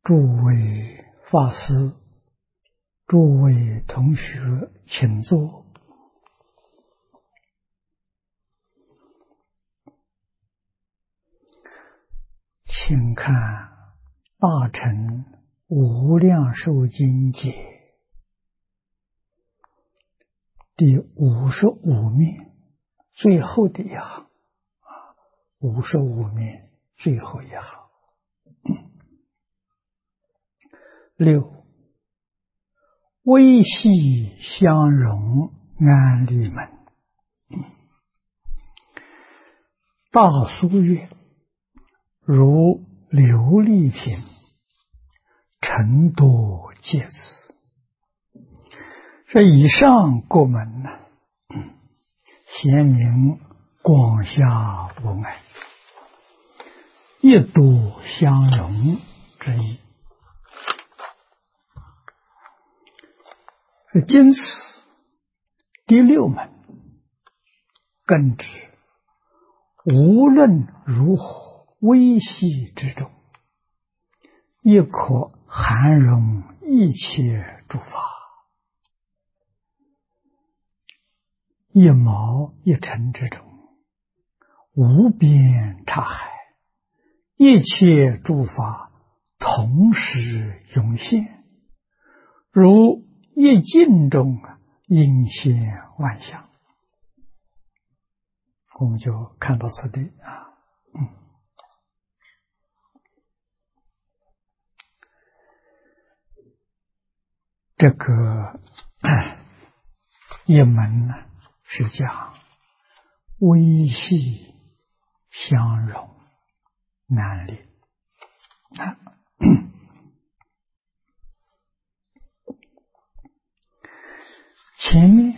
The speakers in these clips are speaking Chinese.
诸位法师、诸位同学，请坐。请看《大乘无量寿经解》第55面最后的一行，55面最后一行。6. 微细相融安立门。大疏月如琉璃瓶，尘多芥子。这以上各门呢，显明广狭无碍，一多相融之意。今此第6门更指无论如何微细之中，亦可含容一切诸法，一毛一尘之中，无边差海，一切诸法同时涌现，如一境中应现万象。我们就看到此地这个一门呢，是讲微细相融难立。前面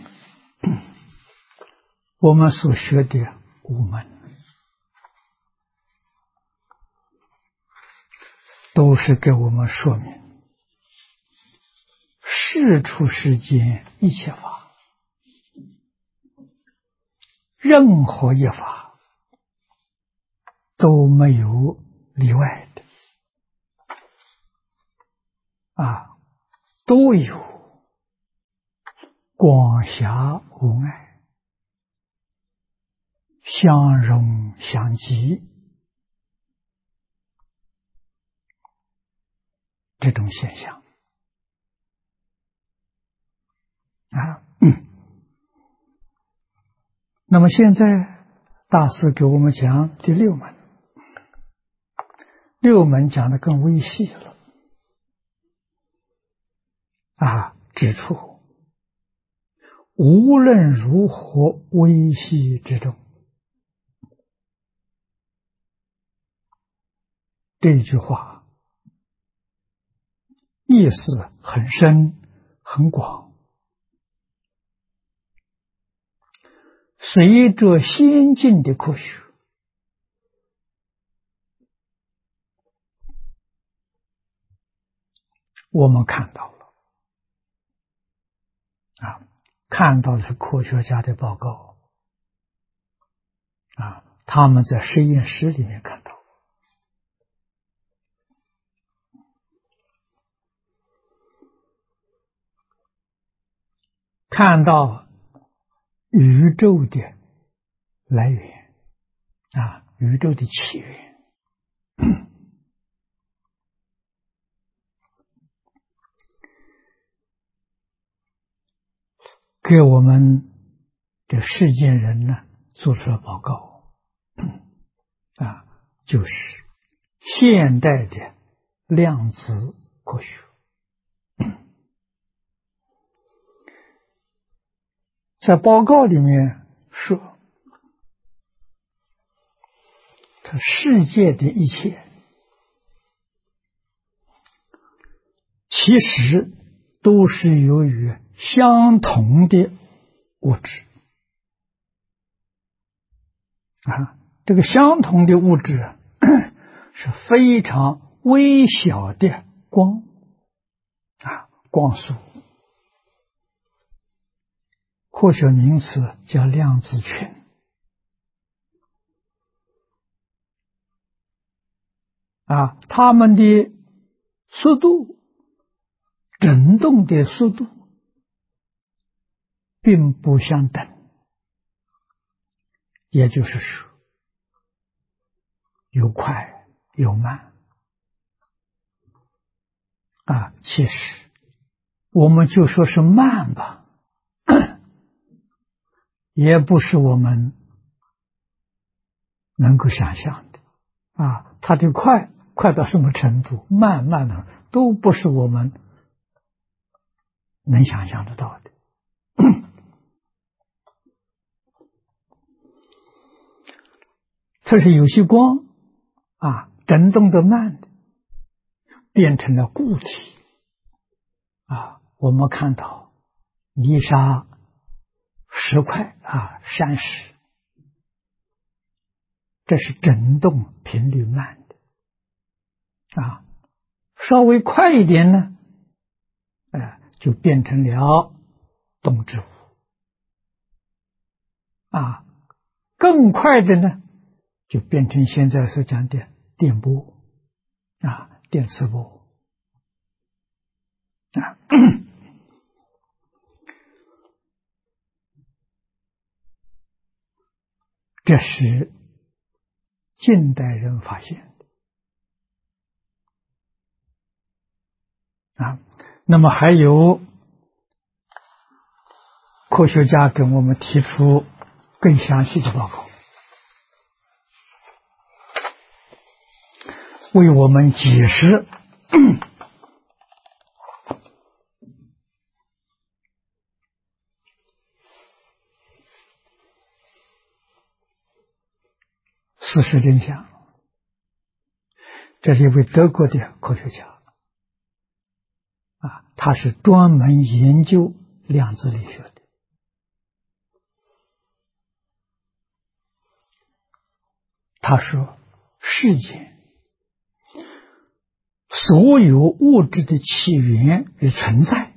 我们所学的5门都是给我们说明世出世间一切法，任何一法都没有例外的都有广狭无碍，相融相济这种现象那么现在大师给我们讲第6门，6门讲的更微细了指出无论如何微细之中，这句话意思很深很广，随着先进的科学，我们看到了看到的是科学家的报告他们在实验室里面看到，看到宇宙的来源宇宙的起源给我们的世间人呢做出了报告就是现代的量子科学。在报告里面说，它世界的一切其实都是由于相同的物质这个相同的物质是非常微小的光光速，科学名词叫量子群它们的速度，振动的速度并不相等，也就是说，有快有慢。其实我们就说是慢吧，也不是我们能够想象的。它的快到什么程度，慢的都不是我们能想象得到的。这是有些光振动的慢的，变成了固体。我们看到泥沙、石块山石，这是振动频率慢的。稍微快一点呢，就变成了动植物。更快的呢，就变成现在所讲的电波电磁波这是近代人发现的那么还有科学家给我们提出更详细的报告，为我们解释事实真相。这是一位德国的科学家他是专门研究量子力学的。他说，世间所有物质的起源与存在，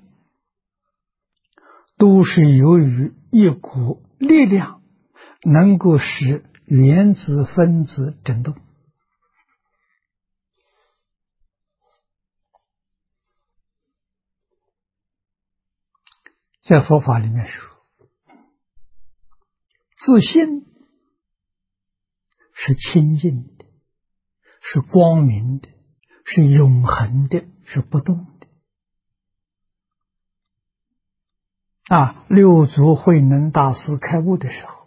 都是由于一股力量能够使原子分子振动。在佛法里面说，自信是清净的，是光明的，是永恒的，是不动的。六祖慧能大师开悟的时候，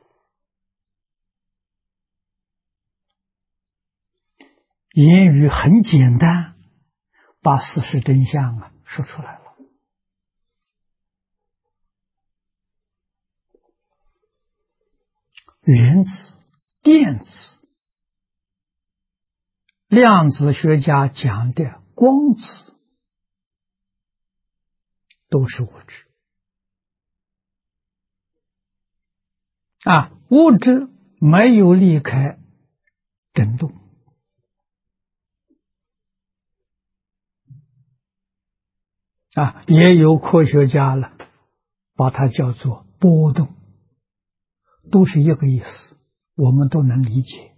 言语很简单，把事实真相说出来了。原子、电子，量子学家讲的光子，都是物质。物质没有离开振动。也有科学家了，把它叫做波动，都是一个意思，我们都能理解。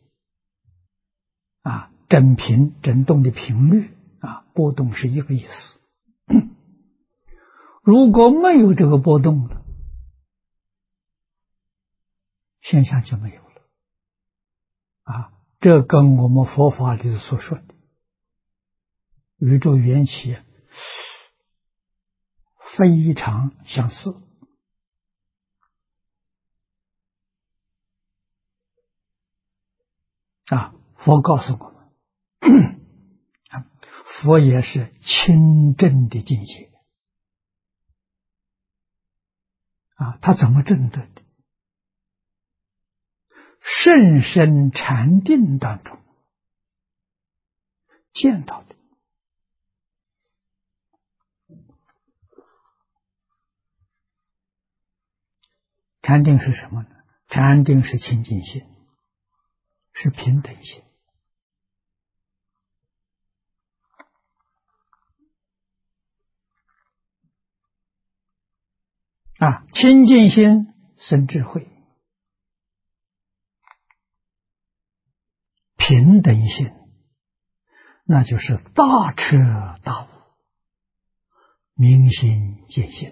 振动的频率波动是一个意思。如果没有这个波动了，现象就没有了。这跟我们佛法里所说的宇宙缘起非常相似。佛告诉我们，佛也是清正的境界。他怎么证得的？甚深禅定当中见到的。禅定是什么呢？禅定是清净心，是平等心。清净心生智慧，平等心那就是大彻大悟，明心见性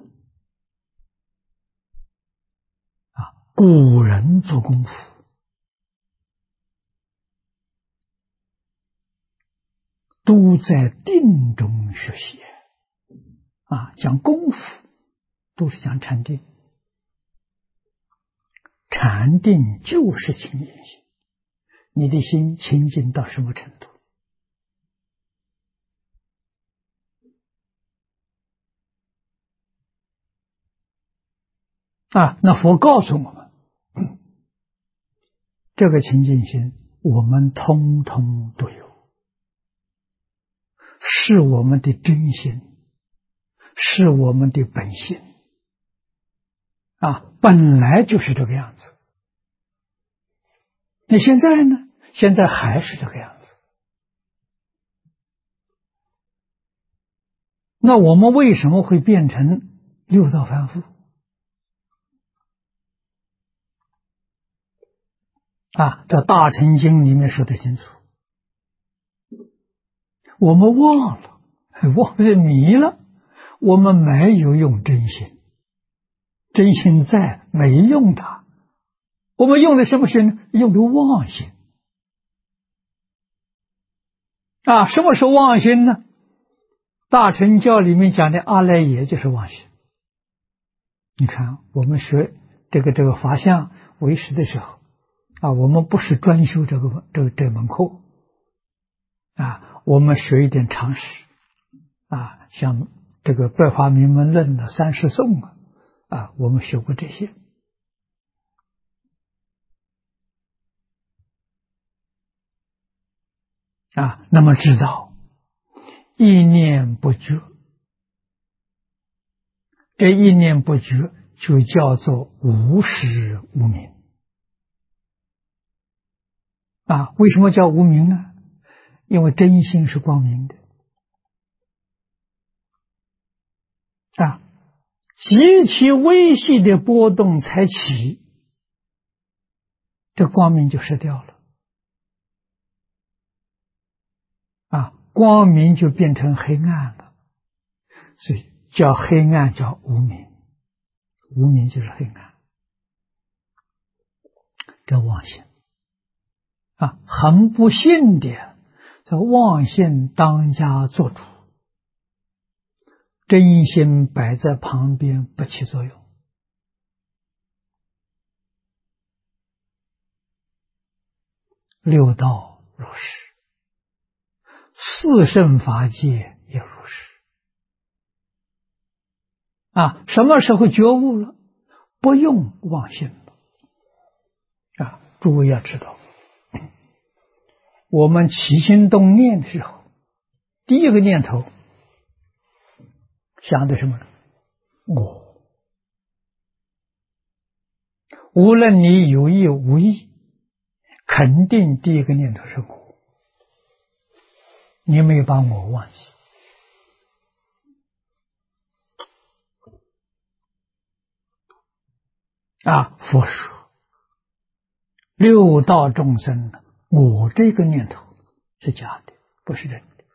古人做功夫都在定中学习讲功夫都是讲禅定，禅定就是清净心，你的心清净到什么程度那佛告诉我们，这个清净心我们通通都有，是我们的真心，是我们的本性本来就是这个样子。那现在呢？现在还是这个样子。那我们为什么会变成六道凡夫这大乘经里面说得清楚，我们忘了迷了，我们没有用真心，真心在没用它，我们用的什么心呢？用的妄心什么是妄心呢？大乘教里面讲的阿赖耶就是妄心。你看我们学这个法相唯识的时候我们不是专修这门课我们学一点常识像这个百法明门论的三十颂我们学过这些那么知道一念不觉，这一念不觉就叫做无始无明为什么叫无明呢？因为真心是光明的极其微细的波动才起，这光明就失掉了光明就变成黑暗了，所以叫黑暗叫无明，无明就是黑暗，这妄心很不幸的，这妄心当家做主，真心摆在旁边不起作用。六道如是，四圣法界也如是什么时候觉悟了？不用妄心了诸位要知道，我们起心动念的时候，第一个念头想的什么呢？我。无论你有意无意，肯定第一个念头是我，你没有把我忘记佛说六道众生我这个念头是假的，不是真的。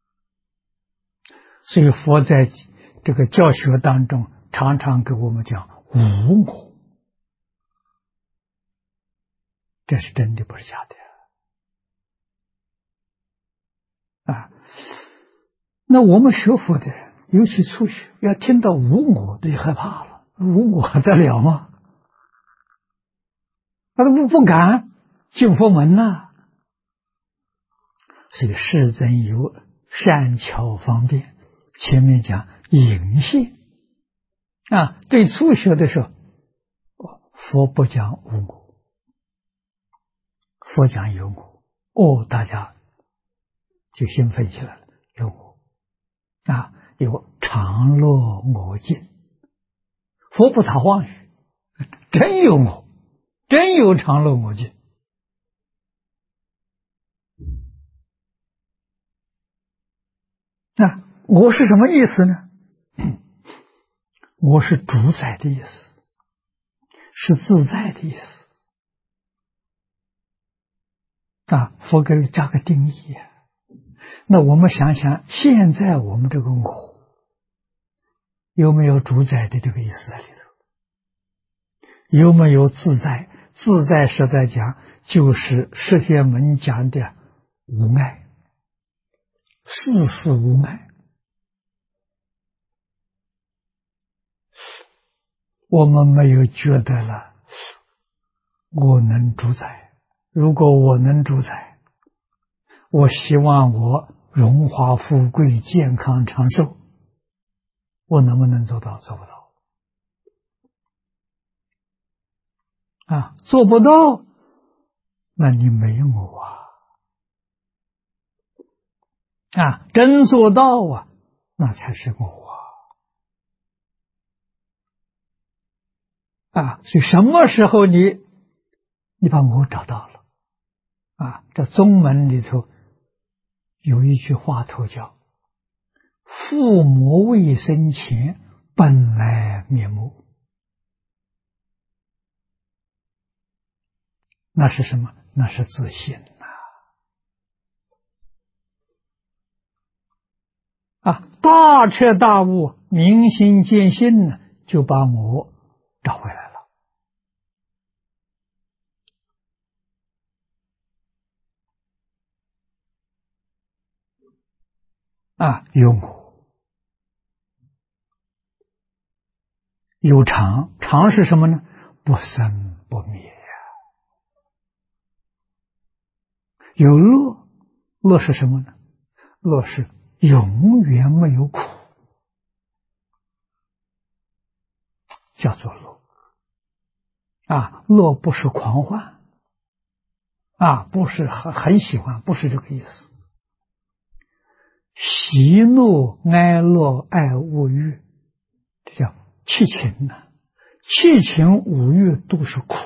所以佛在这个教学当中常常给我们讲无我，这是真的，不是假的那我们学佛的人，尤其初学，要听到无我都害怕了，无我还得了吗？他都不敢进佛门了。所以世尊有善巧方便，前面讲隐性对初学的时候，佛不讲无我，佛讲有我大家就兴奋起来了，有我有常乐我净，佛不打妄语，真有我，真有常乐我净我是什么意思呢？我是主宰的意思，是自在的意思佛给加个定义那我们想想，现在我们这个我有没有主宰的这个意思在里头？有没有自在？自在实在讲，就是释迦门讲的无碍，事事无碍。我们没有觉得了，我能主宰。如果我能主宰，我希望我荣华富贵、健康长寿，我能不能做到？做不到。做不到，那你没我真做到那才是我所以什么时候你把我找到了这宗门里头有一句话头叫父母未生前本来面目，那是什么？那是自信大彻大悟，明心见性呢，就把我找回来了有我，有常，常是什么呢？不生不灭有乐，乐是什么呢？乐是永远没有苦，叫做乐乐不是狂欢不是很喜欢，不是这个意思。喜怒哀乐爱恶欲，这叫七情七情五欲都是苦，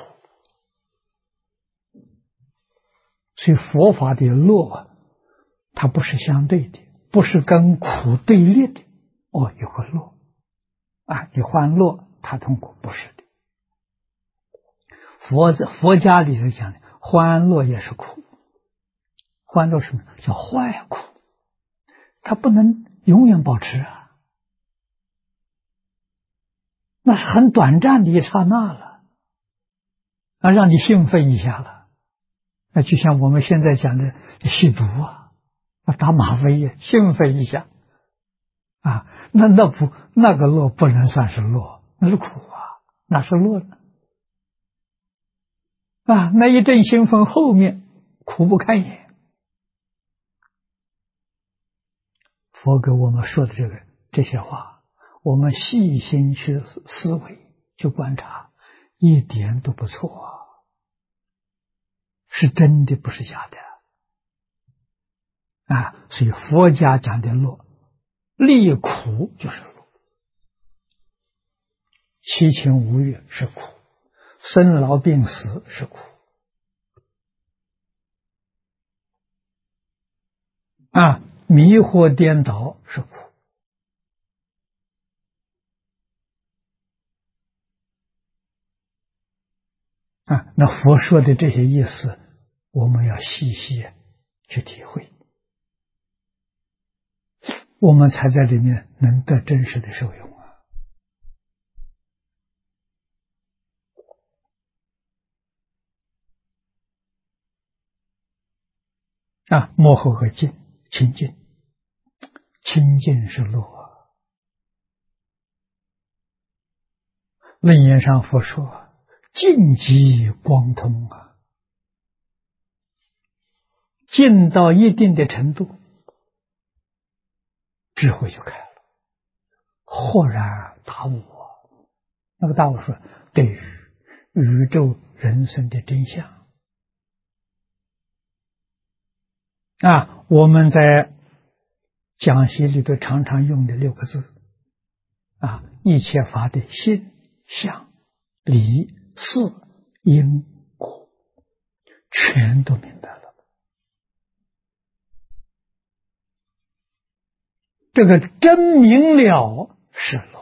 所以佛法的乐它不是相对的，不是跟苦对立的有个乐你欢乐它痛苦，不是的。佛家里头讲的欢乐也是苦，欢乐什么叫坏苦，它不能永远保持那是很短暂的一刹那了让你兴奋一下了就像我们现在讲的吸毒打吗啡兴奋一下那个乐不能算是乐，那是苦哪是乐呢那一阵兴奋后面苦不堪言。佛给我们说的这些话，我们细心去思维去观察，一点都不错是真的，不是假的所以佛家讲的乐，离苦就是乐，七情五欲是苦，生老病死是苦迷惑颠倒是苦那佛说的这些意思，我们要细细去体会，我们才在里面能得真实的受用幕后和清净，清净是乐楞严上佛说净极光通净到一定的程度，智慧就开了，豁然大悟那个大悟说对于宇宙人生的真相我们在讲习里头常常用的6个字一切法的性相理事因果全都明白了。这个真明了是乐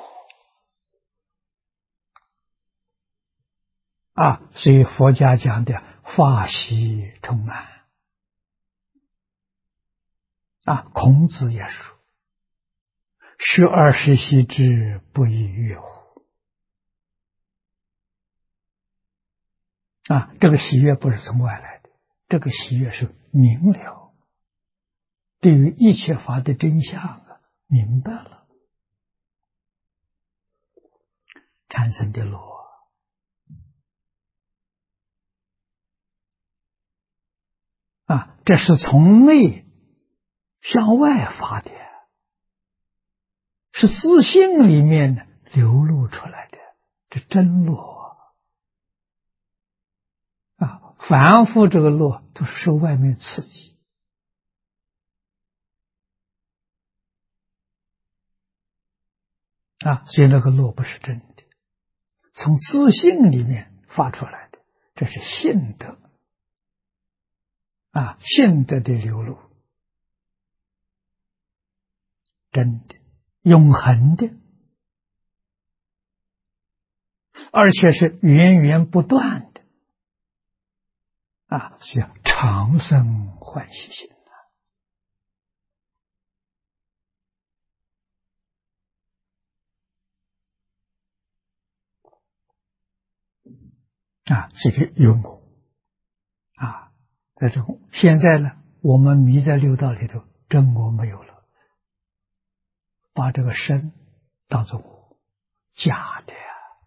所以佛家讲的法喜充满孔子也说：“学而时习之，不亦说乎？”这个喜悦不是从外来的，这个喜悦是明了，对于一切法的真相明白了，产生的乐这是从内向外发的，是自性里面流露出来的，这真乐凡夫这个乐都是受外面刺激所以那个乐不是真的，从自性里面发出来的，这是性德性德的流露，真的永恒的，而且是源源不断的是长生欢喜心这个有我在这种现在呢，我们迷在六道里头，真我没有了，把这个身当作我，假的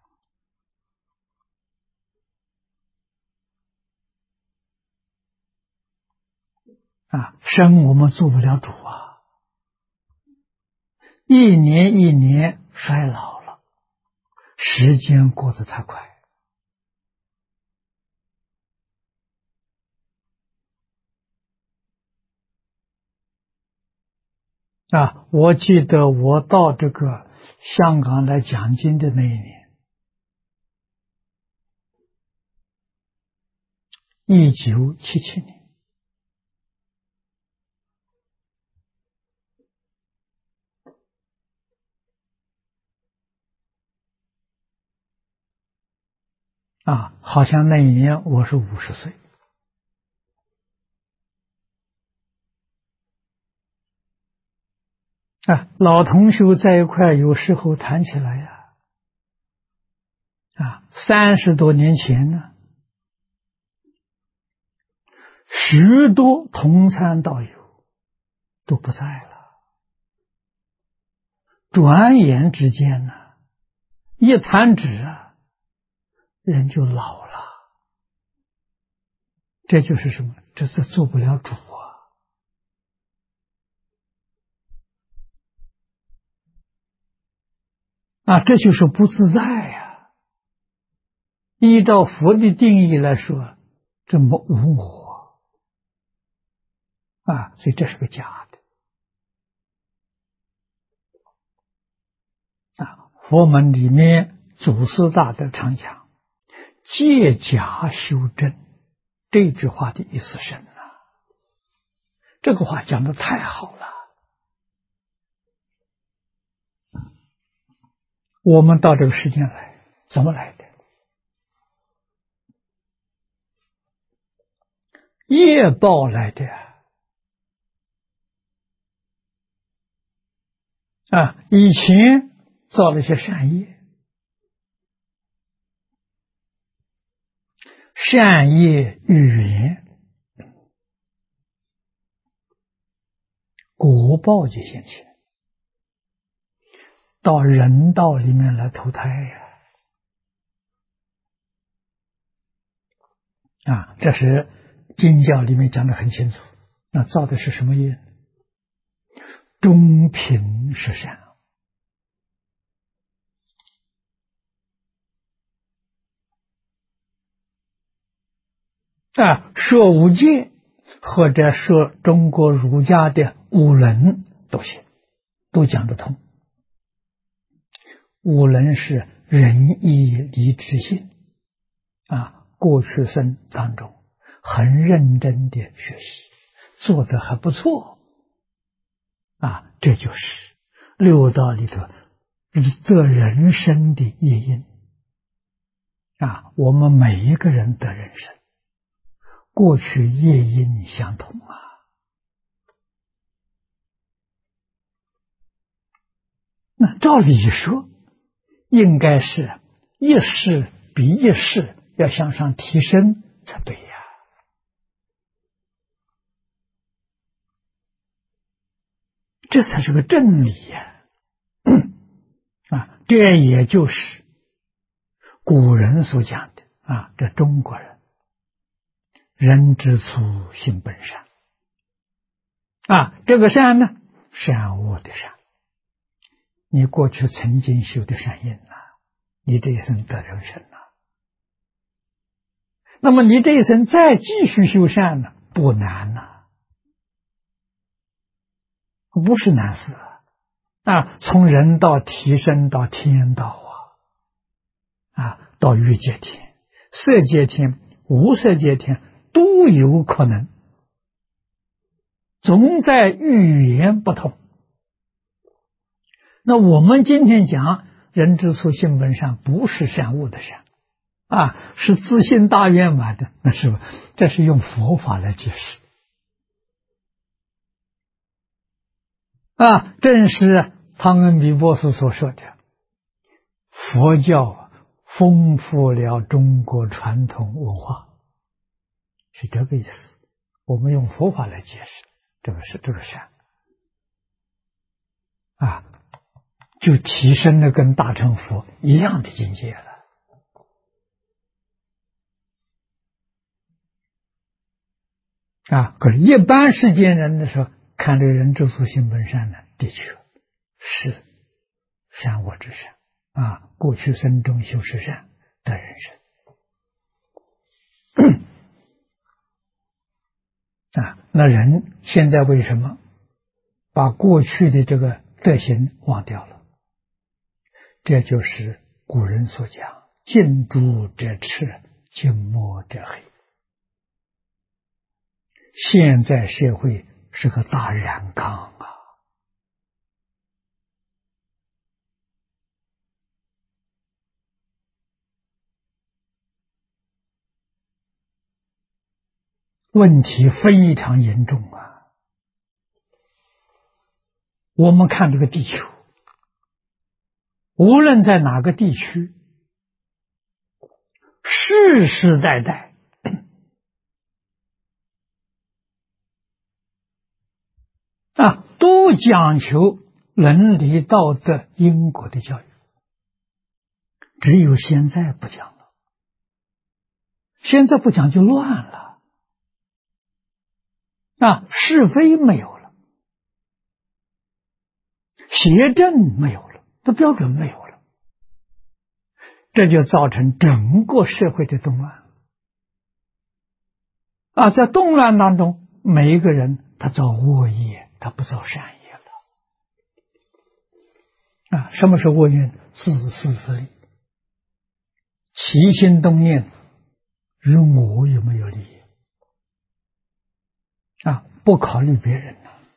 身我们做不了主一年一年衰老了，时间过得太快我记得我到这个香港来讲经的那一年，1977年好像那一年我是50岁老同学在一块有时候谈起来30多年前呢，许多同参道友都不在了，转眼之间呢，一弹指人就老了，这就是什么？这是做不了主这就是不自在依照佛的定义来说，这么无我所以这是个假的佛门里面祖师大德常讲借假修真，这句话的意思深这个话讲得太好了。我们到这个世间来怎么来的？业报来的以前造了些善业，善业遇缘，果报就现前，到人道里面来投胎这是经教里面讲得很清楚。造的是什么业？中品是善说五戒或者说中国儒家的五伦都行，都讲得通。五伦是仁义礼智信过去生当中很认真的学习，做得还不错这就是六道里头得人生的业因我们每一个人得人生，过去业因相同那照理说，应该是一世比一世要向上提升才对呀。这才是个真理呀！这也就是古人所讲的这中国人人之初性本善这个善呢，善恶的善，你过去曾经修的善因你这一生得人生那么你这一生再继续修善呢，不难不是难事从人道提升到天道到欲界天、色界天、无色界天都有可能，总在语言不同。那我们今天讲人之初性本善，不是善恶的善是自信大圆满的，那是这是用佛法来解释正是汤恩比博士所说的，佛教丰富了中国传统文化，是这个意思。我们用佛法来解释，这个善就提升了跟大乘佛一样的境界了。可是一般世间人的时候，看这人之初性本善呢，的确是善恶之善过去生中修十善的人生那人现在为什么把过去的这个德行忘掉了？这就是古人所讲近朱者赤，近墨者黑。现在社会是个大染缸问题非常严重我们看这个地球，无论在哪个地区，世世代代都讲求伦理道德因果的教育，只有现在不讲了。现在不讲就乱了是非没有了，邪正没有了，这标准没有了，这就造成整个社会的动乱在动乱当中，每一个人他造恶业，他不造善业了什么是恶业？自私自利，起心动念与我有没有利益不考虑别人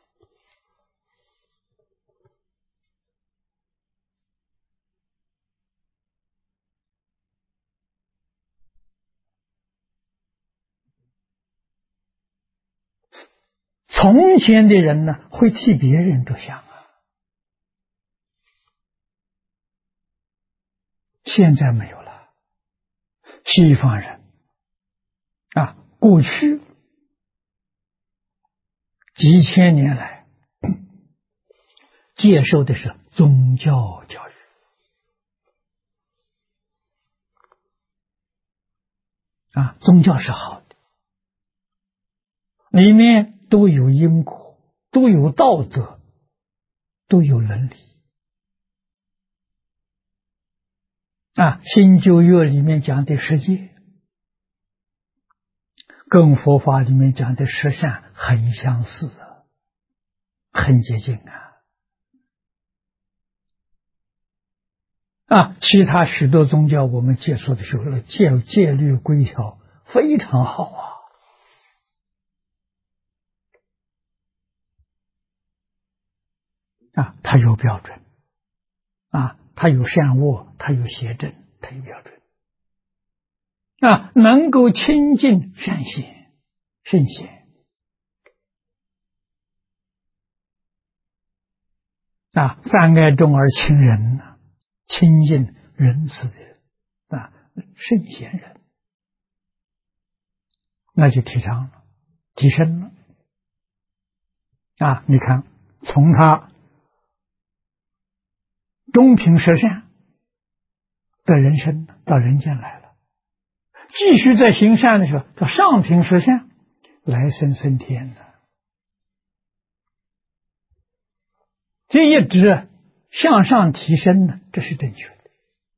从前的人呢，会替别人着想现在没有了。西方人过去几千年来接受的是宗教教育宗教是好的，里面都有因果，都有道德，都有伦理新旧约里面讲的十戒跟佛法里面讲的十善很相似很接近其他许多宗教我们接触的时候戒律规条非常好它有标准它有善恶，它有邪正，它有标准能够亲近善贤圣贤泛爱众而亲仁呐，亲近仁慈的人圣贤人，那就提倡了，提升了你看，从他中品十善的人生到人间来了，继续在行善的时候，到上品十善，来生升天了。这一直向上提升呢，这是正确的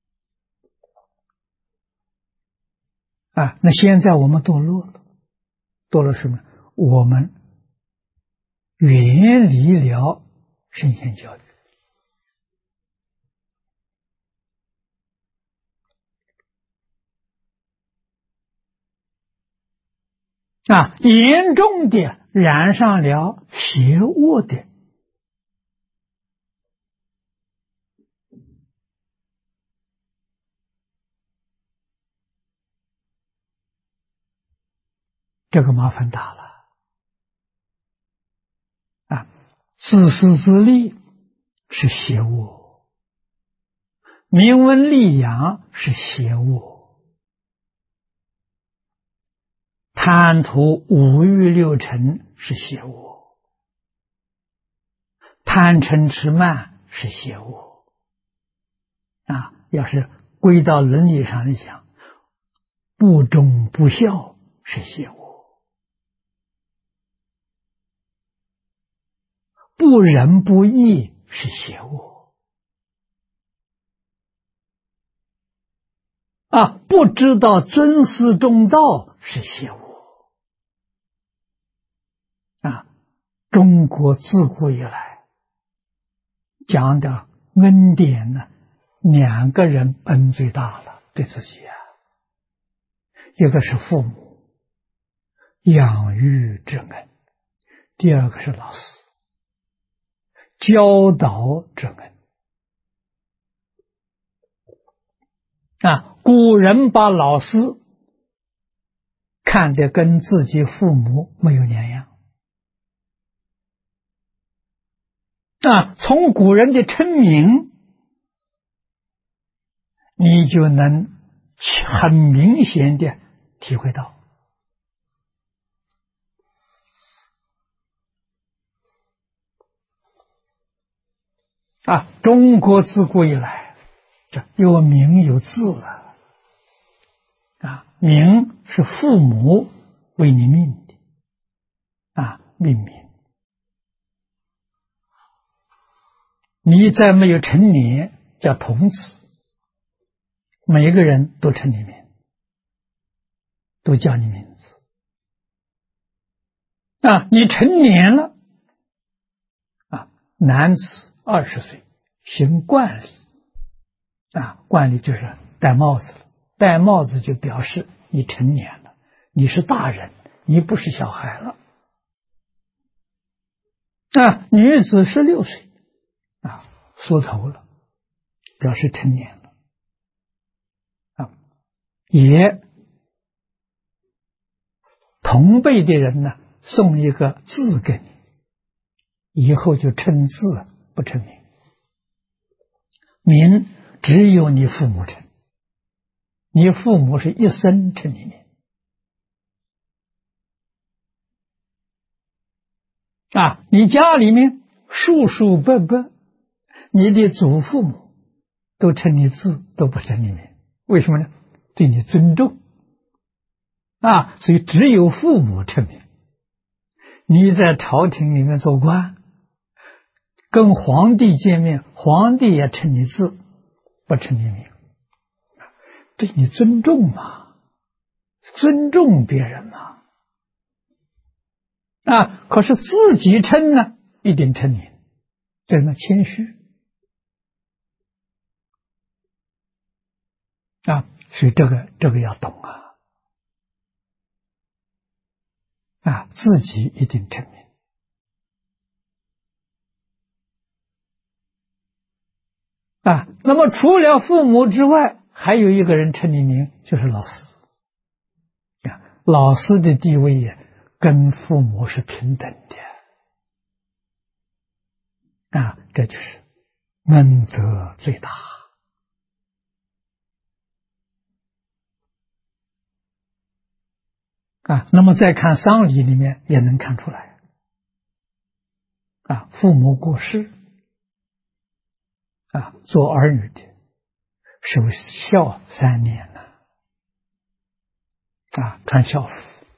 那现在我们堕落了，堕落什么？我们远离了圣贤教育严重的染上了邪恶的这个麻烦大了自私自利是邪恶，名闻利养是邪恶，贪图五欲六尘是邪恶，贪嗔痴慢是邪恶要是归到伦理上来讲，不忠不孝是邪恶，不仁不义是邪恶不知道尊师重道是邪恶中国自古以来讲的恩典呢，两个人恩最大了，对自己一个是父母养育之恩，第二个是老师教导之恩古人把老师看得跟自己父母没有两样从古人的称名，你就能很明显的体会到中国自古以来这有名有字名是父母为你命的命名，你在没有成年叫童子，每个人都称你名，都叫你名字你成年了男子20岁行冠礼冠礼就是戴帽子了，戴帽子就表示你成年了，你是大人，你不是小孩了女子16岁梳头了，表示成年了也同辈的人呢送一个字给你，以后就称字不称名，名只有你父母称，你父母是一生称你名你家里面叔叔伯伯，你的祖父母都称你字，都不称你名，为什么呢？对你尊重所以只有父母称名。你在朝廷里面做官，跟皇帝见面，皇帝也称你字，不称你名，对你尊重嘛，尊重别人嘛可是自己称呢，一定称名，这么谦虚所以这个要懂自己一定称名那么除了父母之外，还有一个人称你名，就是老师老师的地位也跟父母是平等的这就是恩德最大啊。那么再看丧礼里面也能看出来啊，父母过世啊，做儿女的守孝3年了啊，穿孝服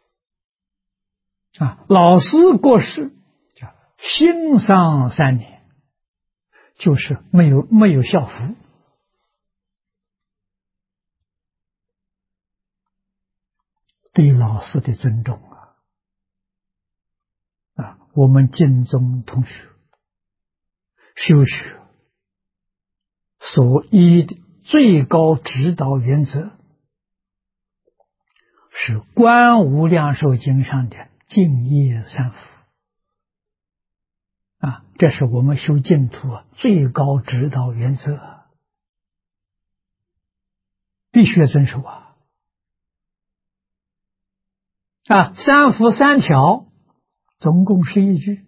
啊，老师过世叫新丧3年，就是没有孝服。对老师的尊重啊，我们敬宗同学修学所依的最高指导原则是《观无量寿经》上的敬业三福啊，这是我们修净土最高指导原则，必须要遵守啊！三福3条，总共11句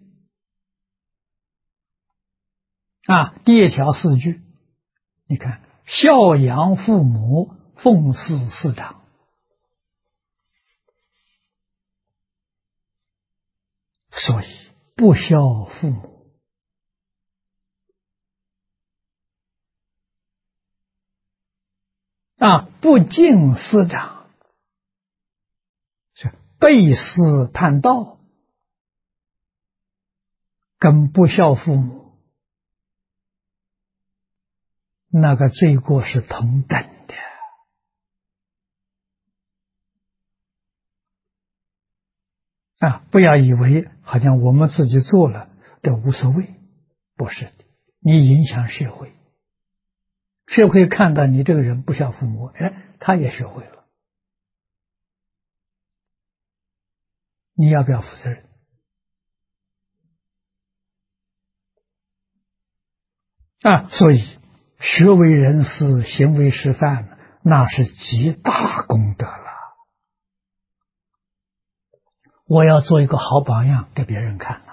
啊，第1条4句，你看，孝养父母，奉事师长。所以不孝父母不敬师长，是背师叛道，跟不孝父母那个罪过是同等的不要以为好像我们自己做了都无所谓，不是的，你影响社会，社会看到你这个人不孝父母，他也学会了，你要不要负责任所以学为人师，行为示范，那是极大功德了。我要做一个好榜样给别人看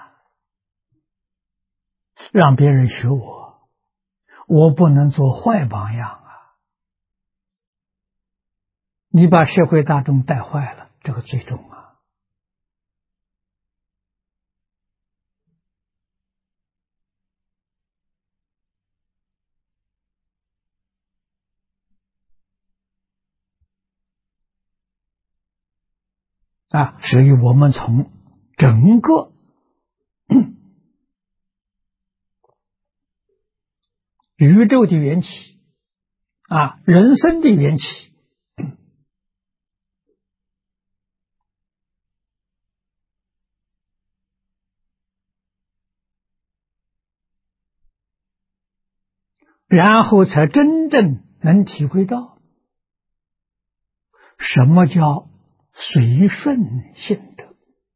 让别人学我不能做坏榜样你把社会大众带坏了，这个最重所以我们从整个宇宙的缘起人生的缘起，然后才真正能体会到什么叫随顺性德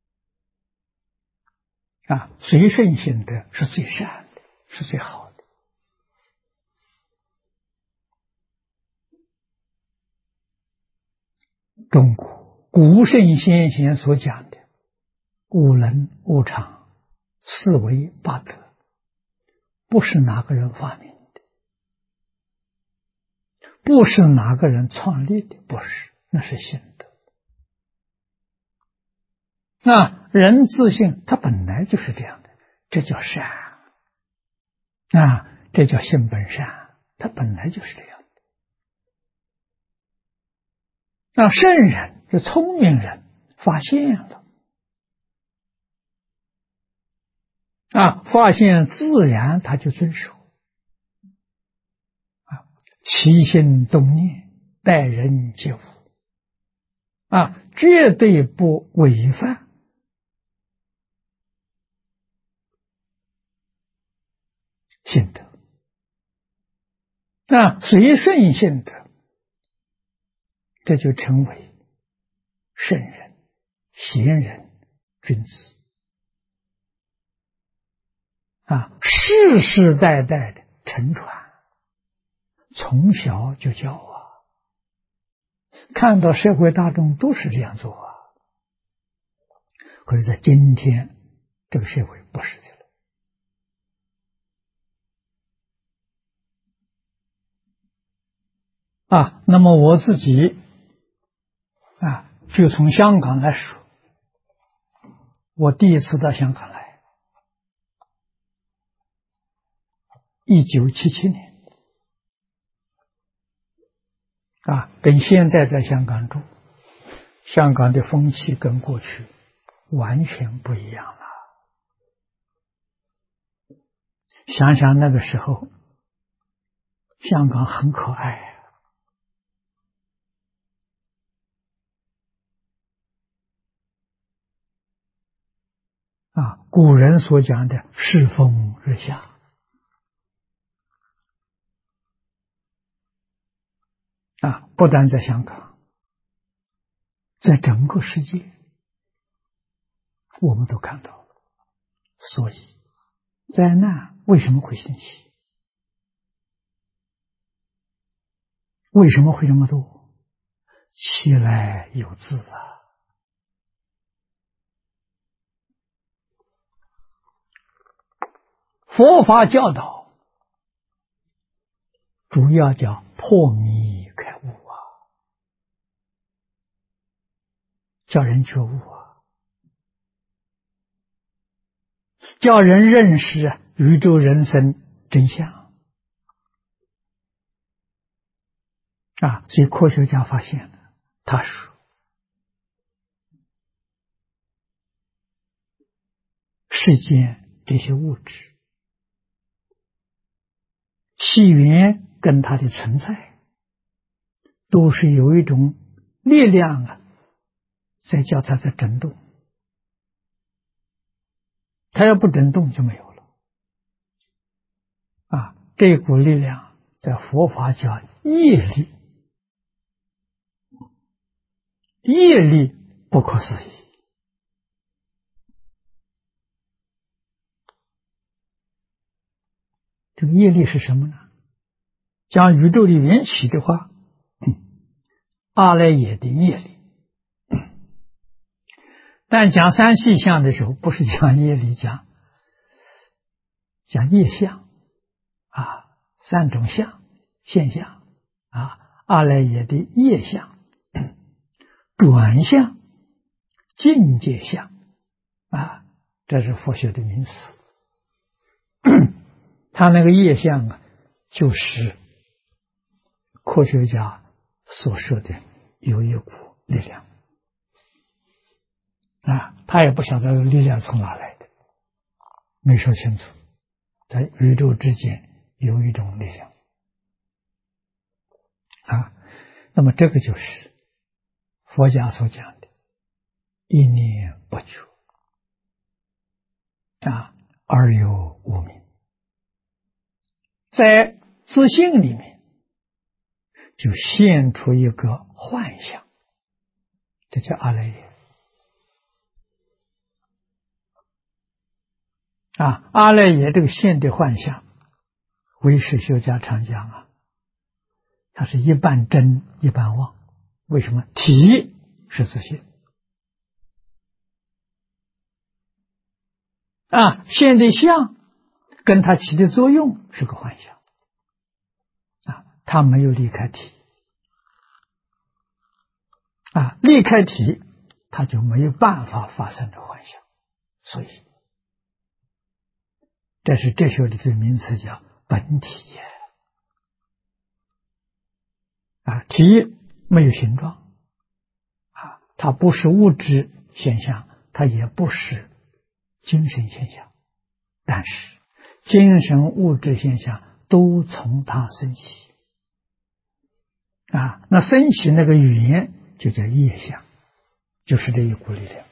随顺性德是最善的，是最好的。中国古圣先贤所讲的五伦五常四维八德，不是哪个人发明的，不是哪个人创立的，不是，那是性德。人自性他本来就是这样的，这叫善这叫性本善，他本来就是这样的。圣人是聪明人发现了发现自然他就遵守起心动念待人接物绝对不违反性德随顺性德，这就成为圣人贤人君子世世代代的承传，从小就教看到社会大众都是这样做可是在今天这个社会不是的那么我自己就从香港来说，我第一次到香港来，1977年，跟现在在香港住，香港的风气跟过去完全不一样了。想想那个时候，香港很可爱古人所讲的世风日下不但在香港，在整个世界我们都看到了。所以灾难为什么会兴起？为什么会这么多？其来有自佛法教导主要叫破迷开悟叫人觉悟叫人认识宇宙人生真相所以科学家发现了，他说世间这些物质起源跟它的存在都是有一种力量在叫它在震动，它要不震动就没有了这股力量在佛法叫业力，业力不可思议。这个业力是什么呢？讲宇宙的缘起的话，阿赖耶的业力。但讲三细相的时候，不是讲业力，讲业相三种相现象阿赖耶的业相、转相、境界相这是佛学的名词。他那个业相就是科学家所说的有一股力量他也不晓得力量从哪来的，没说清楚，在宇宙之间有一种力量那么这个就是佛家所讲的一念不觉而有无明，在自性里面就现出一个幻象，这叫阿赖耶阿赖耶这个现的幻象，唯识学家常讲它是一半真一半妄。为什么？体是自性现的相跟它起的作用是个幻象它没有离开体离开体它就没有办法发生的幻象。所以这是哲学里的名词叫本体体没有形状它不是物质现象，它也不是精神现象，但是精神物质现象都从它升起那升起那个语言就叫业相，就是这一股力量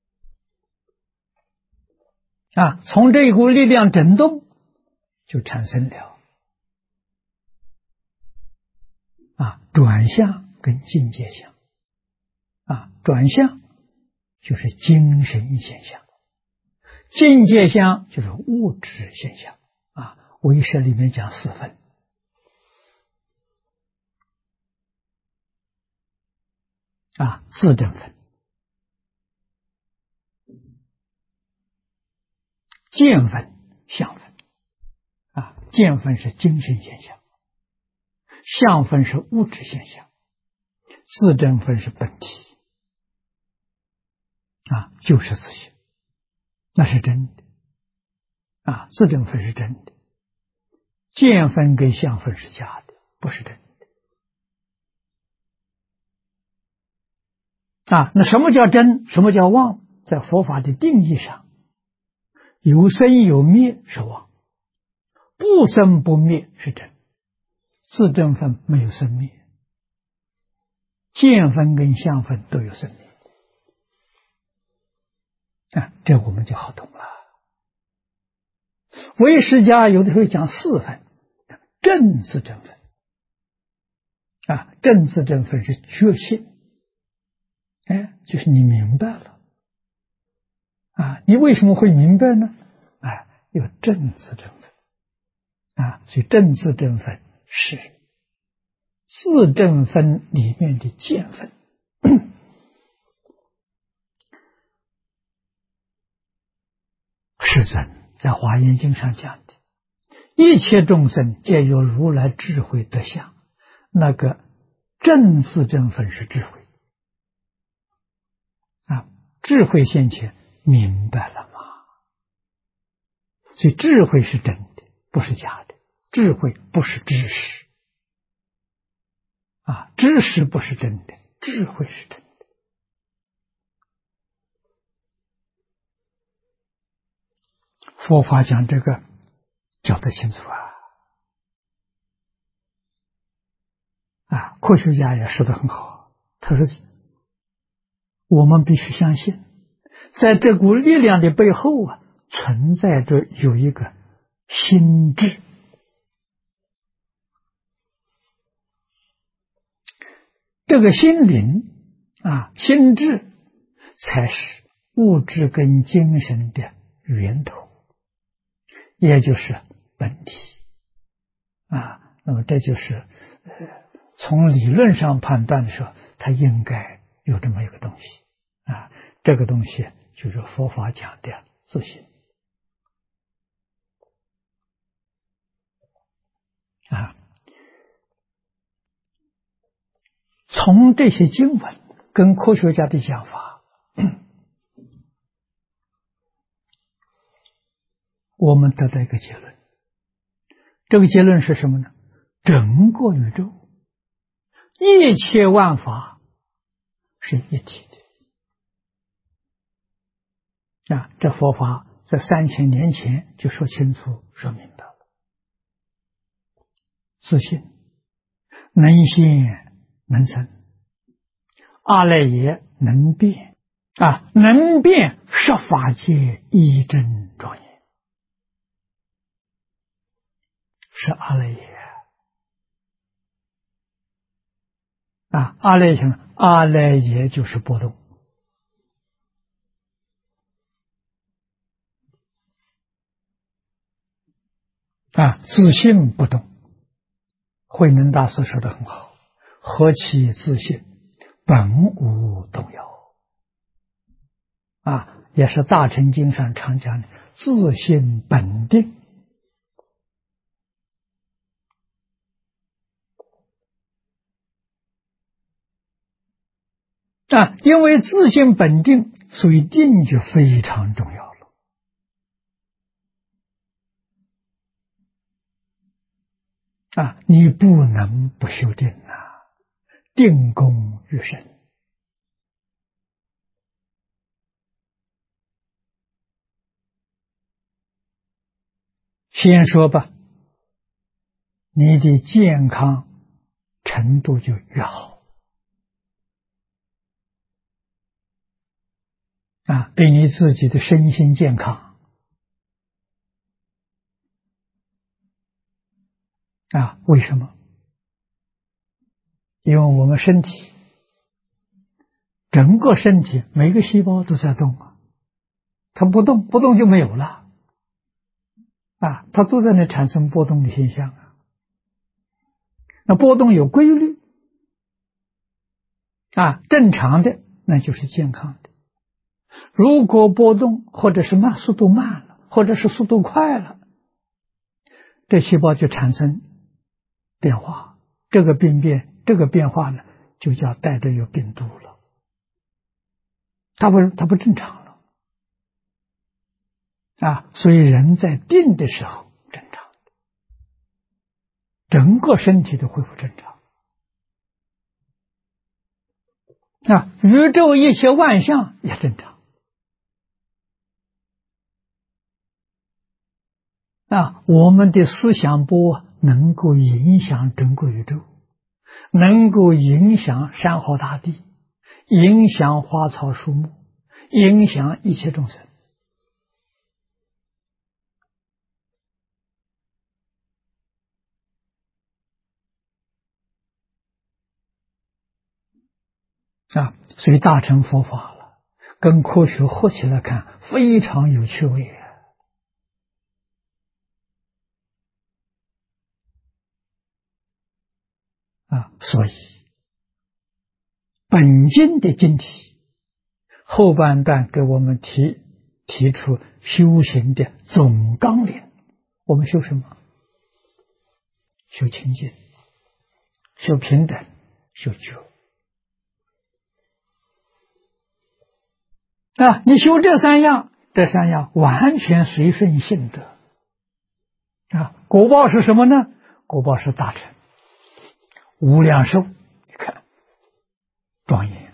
从这一股力量震动就产生了转向跟境界相转向就是精神现象，境界相就是物质现象唯识里面讲四分自证分、见分、相分见分是精神现象， 相分是物质现象，自证分是本体就是自性，那是真的自证分是真的，见分跟相分是假的，不是真的那什么叫真，什么叫妄？在佛法的定义上，有生有灭是妄，不生不灭是真。自证分没有生灭，见分跟相分都有生灭这我们就好懂了。唯识家有的时候讲四分，正自证分正自证分是觉性就是你明白了你为什么会明白呢？有正自证分所以正自证分是自证分里面的见分世尊在华严经上讲的，一切众生皆有如来智慧德相，那个正自证分是智慧智慧现前，明白了吗？所以智慧是真的，不是假的。智慧不是知识知识不是真的，智慧是真的。佛法讲这个讲得清楚科学家也说得很好，他说我们必须相信，在这股力量的背后存在着有一个心智，这个心灵心智才是物质跟精神的源头，也就是本体那么这就是从理论上判断的时候，它应该有这么一个东西这个东西就是佛法讲的自性从这些经文跟科学家的讲法我们得到一个结论，这个结论是什么呢？整个宇宙一切万法是一体的这佛法在3000年前就说清楚说明白了。自性能现能生，阿赖耶能变能变十法界一真庄严，是阿赖耶阿赖耶阿赖耶就是波动自性不动。慧能大师说得很好，何其自性，本无动摇也是大乘经上常讲的自性本定因为自性本定，所以定就非常重要了你不能不修定定功于身。先说吧，你的健康程度就越好对你自己的身心健康为什么？因为我们身体整个身体每个细胞都在动它不动就没有了它都在那产生波动的现象那波动有规律正常的那就是健康的。如果波动或者是速度慢了，或者是速度快了，这细胞就产生变化， 这个变化呢，就叫带着有病毒了，它不正常了啊！所以人在定的时候正常，整个身体都恢复正常啊，宇宙一切万象也正常啊，我们的思想波能够影响整个宇宙，能够影响山河大地，影响花草树木，影响一切众生啊！所以大乘佛法了，跟科学合起来看，非常有趣味啊！所以本经的经体后半段给我们提出修行的总纲领，我们修什么？修清净，修平等，修觉啊！你修这三样完全随顺性德啊！果报是什么呢？果报是大乘无量寿，你看庄严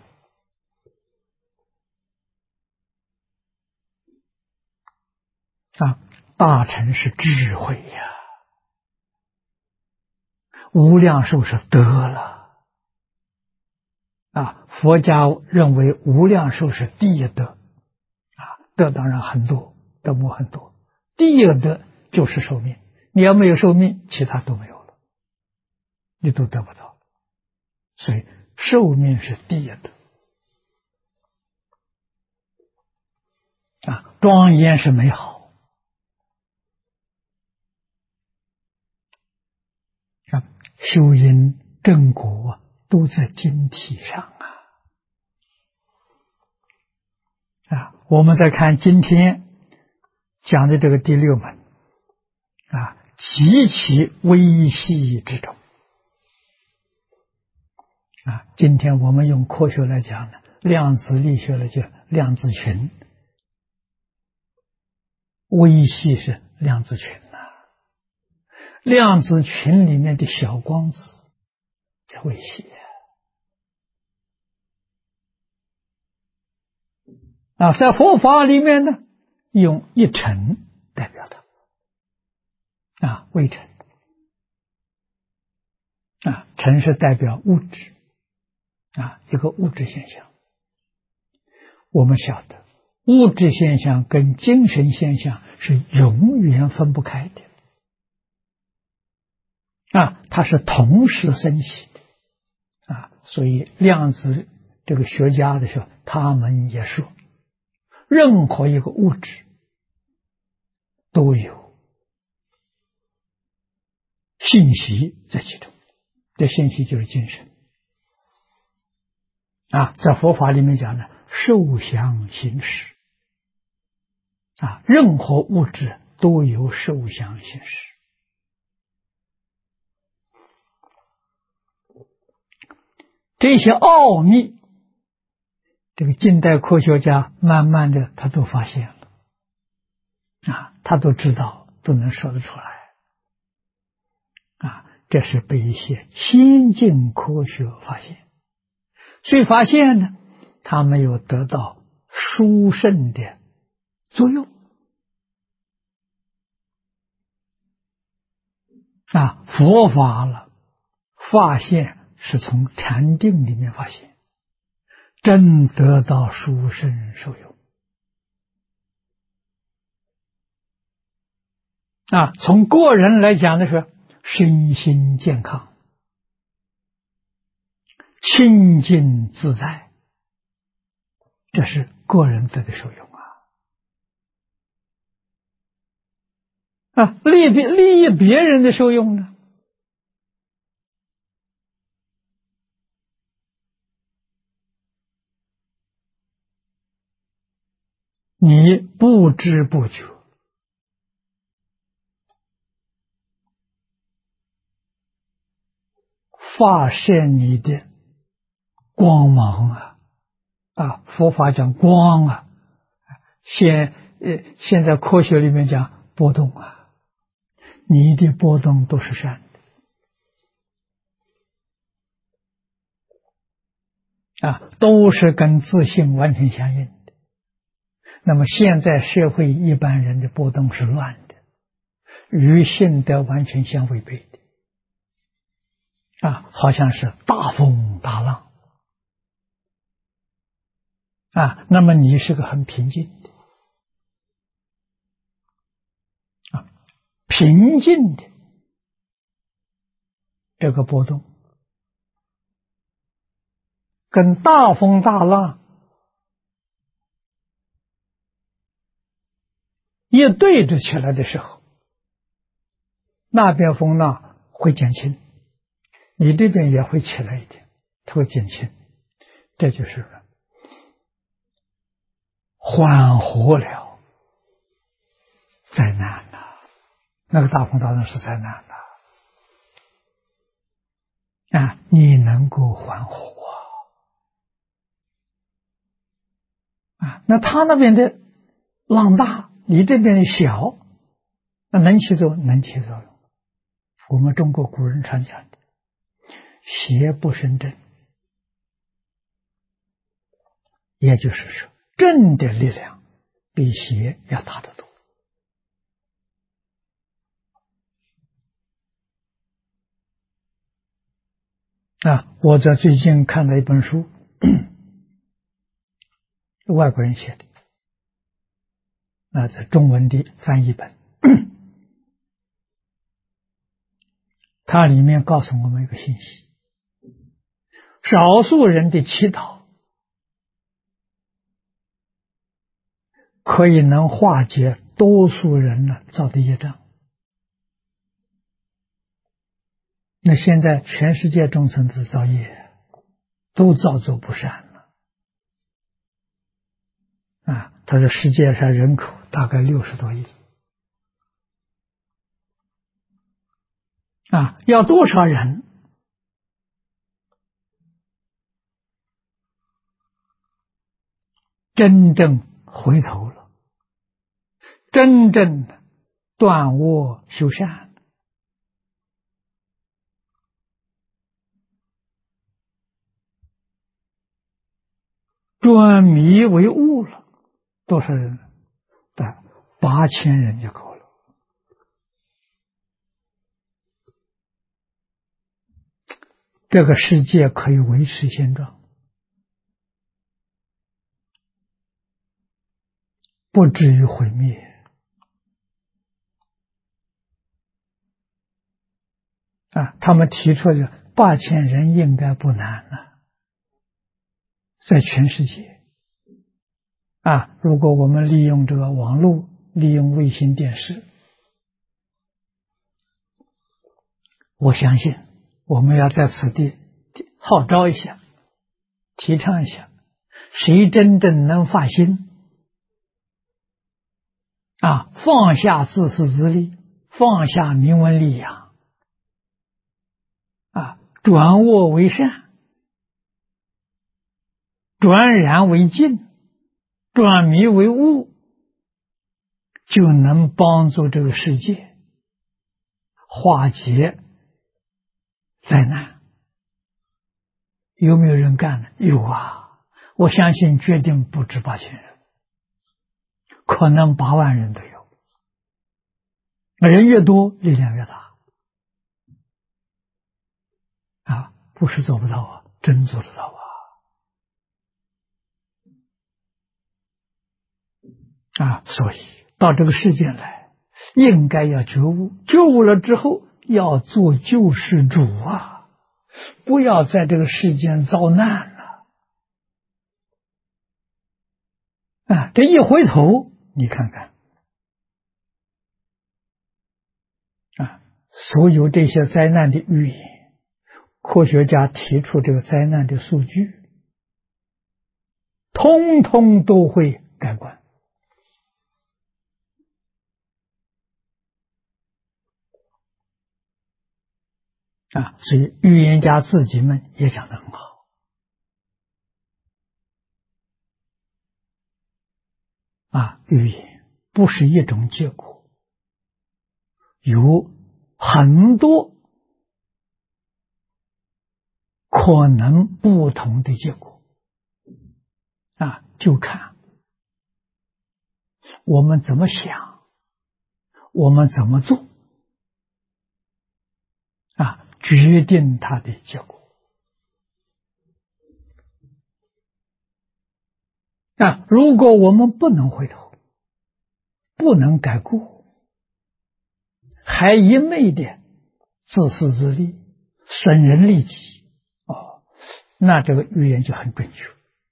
啊！大乘是智慧呀，无量寿是德了啊！佛家认为无量寿是第一德啊，德当然很多，德目很多，第一个德就是寿命，你要没有寿命，其他都没有了，你都得不到，所以寿命是第一德啊！庄严是美好啊！修因正果都在经体上啊！我们再看今天讲的这个第六门啊，极其微细之中啊！今天我们用科学来讲呢，量子力学来讲，量子群，微细是量子群量子群里面的小光子是微细啊！在佛法里面呢，用一尘代表它啊，微尘啊，尘是代表物质啊，一个物质现象。我们晓得物质现象跟精神现象是永远分不开的啊，它是同时升起的啊，所以量子这个学家的时候，他们也说，任何一个物质都有信息在其中，这信息就是精神啊，在佛法里面讲呢，受想行识啊，任何物质都有受想行识。这些奥秘，这个近代科学家慢慢的他都发现了啊，他都知道，都能说得出来啊，这是被一些先进科学发现。所以发现呢，他没有得到殊胜的作用啊，佛法了，发现是从禅定里面发现，真得到殊胜受用啊。从个人来讲的是身心健康，清净自在，这是个人得的受用啊。利益别人的受用呢？你不知不觉发射你的光芒佛法讲光现在科学里面讲波动你的波动都是善的都是跟自性完全相应的。那么现在社会一般人的波动是乱的，与性德完全相违背的好像是大风大浪那么你是个很平静的平静的这个波动，跟大风大浪一对着起来的时候，那边风浪会减轻，你这边也会起来一点，它会减轻，这就是缓和了灾难那个大风大浪是灾难你能够缓和那他那边的浪大，你这边的小，那能起作用，能起作用。我们中国古人常讲的邪不胜正，也就是说正的力量比邪要大得多我在最近看了一本书外国人写的在中文的翻译本它里面告诉我们一个信息，少数人的祈祷可以能化解多数人造的业障。那现在全世界众生之造业都造作不善了他说世界上人口大概60多亿要多少人真正回头了，真正断恶修善，转迷为悟了，多少人？8000人就够了。这个世界可以维持现状，不至于毁灭他们提出的8000人应该不难在全世界如果我们利用这个网络，利用卫星电视，我相信我们要在此地号召一下，提倡一下，谁真正能发心放下自私自利，放下名闻利养转恶为善，转染为净，转迷为悟，就能帮助这个世界化解灾难。有没有人干呢？有我相信决定不止8000人，可能8万人都有。人越多，力量越大不是做不到真做得到所以到这个世界来，应该要觉悟，觉悟了之后要做救世主不要在这个世间遭难了这一回头你看看所有这些灾难的预言，科学家提出这个灾难的数据，通通都会改观所以预言家自己们也讲得很好预言不是一种结果，有很多可能不同的结果就看我们怎么想，我们怎么做决定它的结果如果我们不能回头，不能改过，还一昧的自私自利，损人利己那这个预言就很准确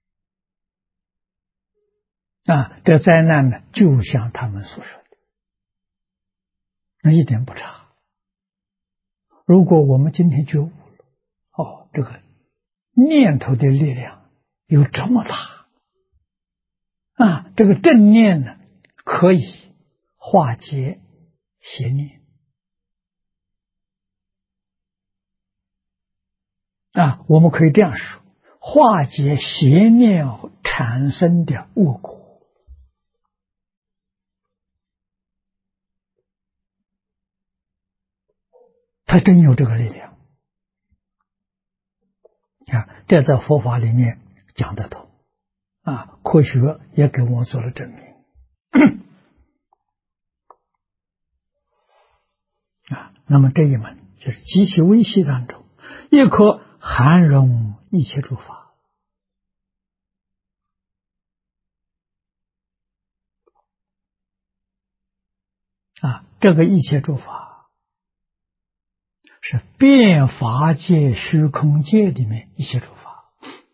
这灾难呢，就像他们所说的，那一点不差。如果我们今天觉悟了这个念头的力量有这么大这个正念呢，可以化解邪念我们可以这样说，化解邪念产生的恶果它真有这个力量这在佛法里面讲得通科学也给我们做了证明那么这一门就是极其微细当中，亦可含容一切诸法这个一切诸法是遍法界虚空界里面一切诸法，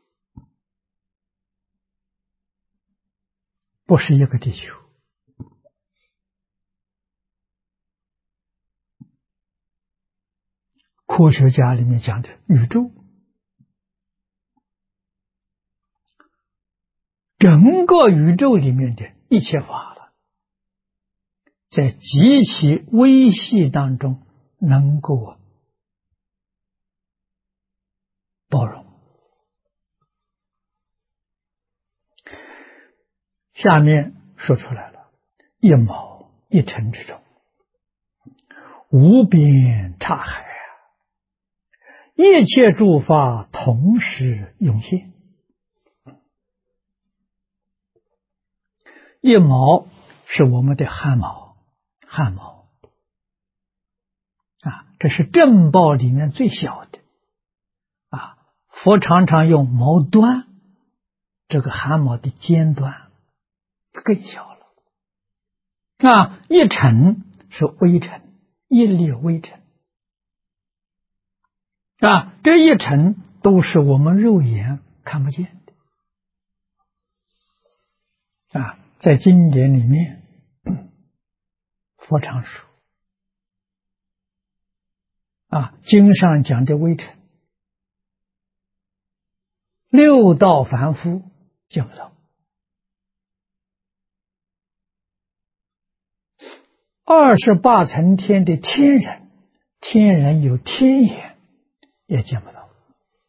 不是一个地球科学家里面讲的宇宙，整个宇宙里面的一切法了，在极其微细当中能够包容。下面说出来了，一毛一尘之中，无边刹海一切诸法同时涌现。一毛是我们的汗毛，这是正报里面最小的佛常常用毛端，这个汗毛的尖端更小了一尘是微尘，一粒微尘这一尘都是我们肉眼看不见的在经典里面佛常说经上讲的微尘，六道凡夫见不到，28层天的天人，天人有天眼也见不到，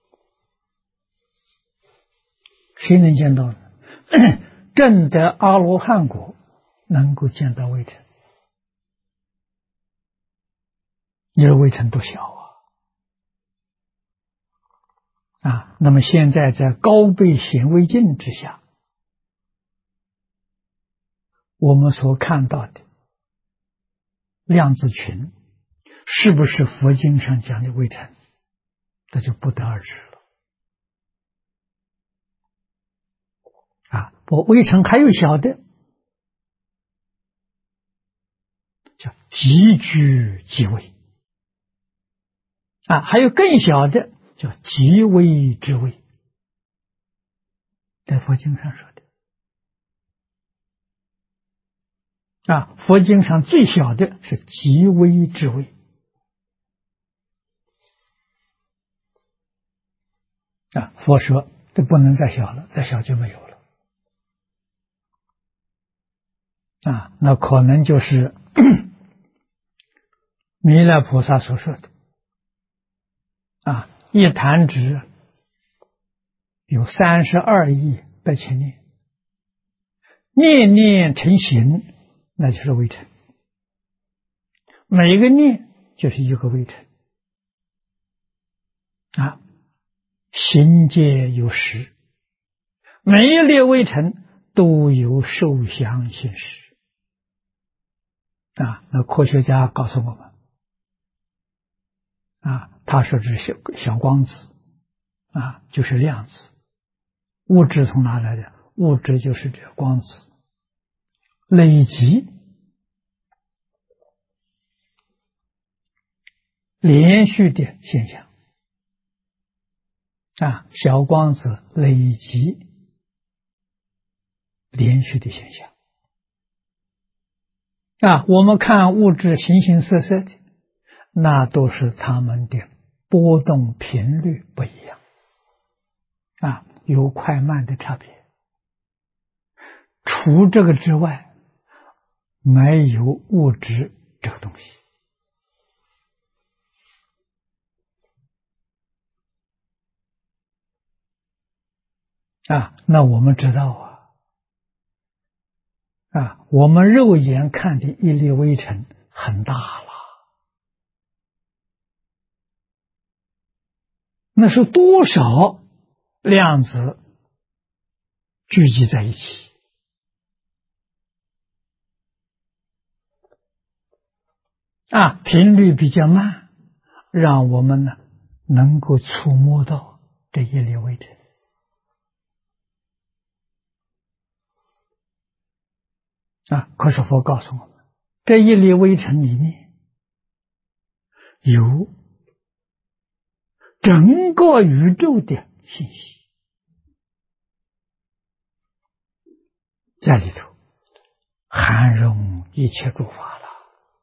谁能见到呢？证得阿罗汉果能够见到微尘，你的微尘多小那么现在在高倍显微镜之下，我们所看到的量子群是不是佛经上讲的微尘，这就不得而知了微尘还有小的叫极居极微还有更小的叫极微之微，在佛经上说的佛经上最小的是极微之微佛说这不能再小了，再小就没有了那可能就是弥勒菩萨所说的一弹指有32亿8千念，念念成形，那就是微尘。每个念就是一个微尘行界有实，每一粒微尘都有受想行识那科学家告诉我们他说这是小光子就是量子。物质从哪来的？物质就是这光子累积连续的现象小光子累积连续的现象我们看物质形形色色的，那都是它们的波动频率不一样有快慢的差别。除这个之外，没有物质这个东西那我们知道我们肉眼看的一粒微尘很大了，那是多少量子聚集在一起频率比较慢，让我们呢能够触摸到这一粒微尘可是佛告诉我们，这一粒微尘里面有整个宇宙的信息在里头，含容一切诸法了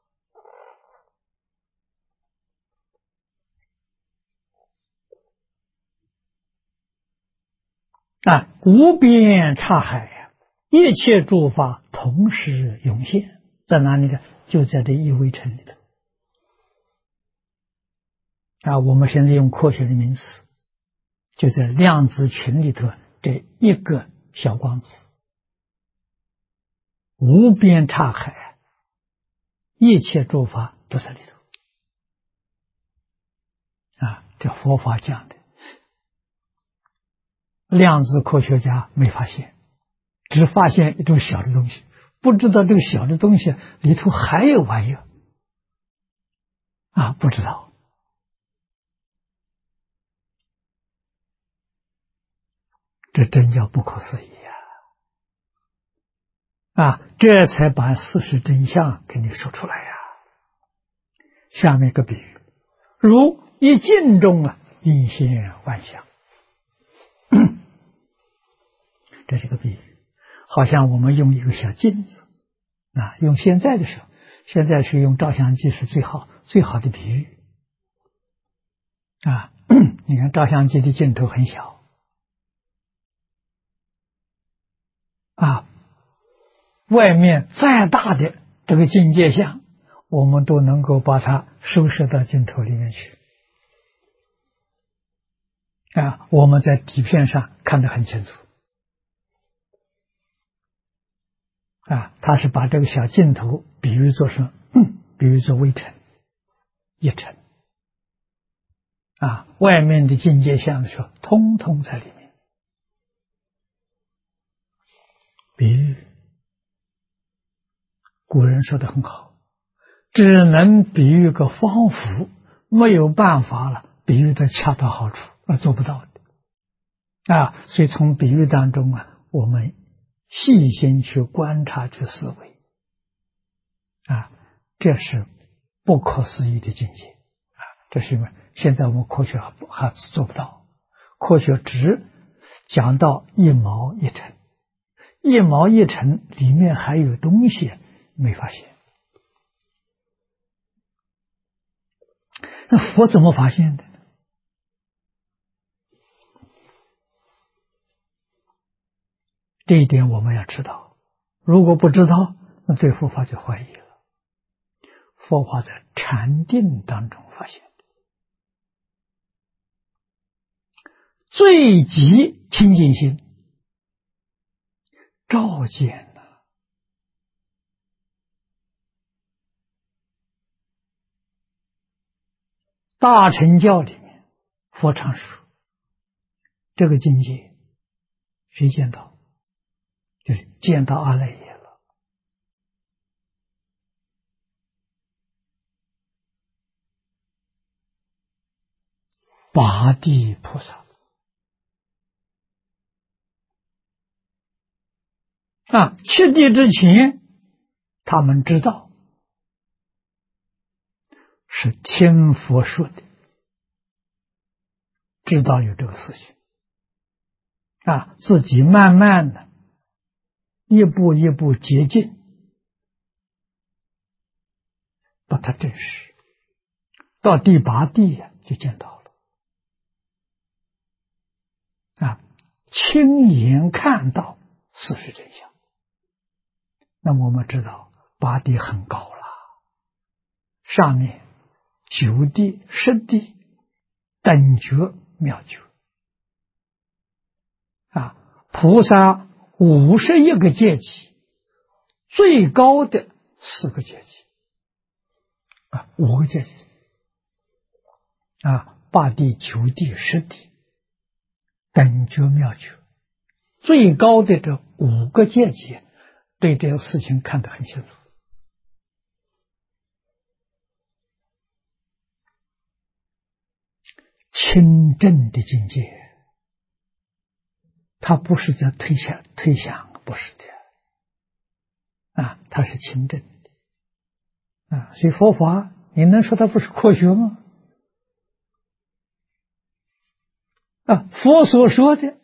无边刹海一切诸法同时涌现，在哪里呢？就在这一微尘里头我们现在用科学的名词，就在量子群里头这一个小光子，无边刹海，一切诸法都在里头这佛法讲的，量子科学家没发现，只发现一种小的东西，不知道这个小的东西里头还有玩意儿不知道。这真叫不可思议这才把事实真相给你说出来下面一个比喻，如一镜中映现万象这是个比喻，好像我们用一个小镜子用现在的时候，现在是用照相机是最好的比喻你看照相机的镜头很小外面再大的这个境界像，我们都能够把它收摄到镜头里面去我们在底片上看得很清楚他是把这个小镜头比喻作微尘一尘外面的境界像的时候通通在里面。比喻古人说得很好，只能比喻个方符，没有办法了比喻的恰到好处，做不到的所以从比喻当中我们细心去观察去思维这是不可思议的境界这是因为现在我们科学还做不到，科学只讲到一毛一尘，一毛一尘里面还有东西没发现，那佛怎么发现的？这一点我们要知道，如果不知道，那对佛法就怀疑了。佛法在禅定当中发现最极清净心，照见了。大乘教里面，佛常说，这个境界谁见到？就是见到阿赖耶了。八地菩萨七地之前，他们知道是听佛说的，知道有这个事情自己慢慢的一步一步接近，把它证实，到第八地就见到了亲眼看到事实真相。那么我们知道八地很高了，上面九地、十地等觉妙觉菩萨51个阶级，最高的4个阶级5个阶级八地、九地、十地等觉妙觉，最高的这5个阶级对这个事情看得很清楚。清正的境界，它不是在推想，不是的它是清正的所以佛法你能说它不是科学吗？佛所说的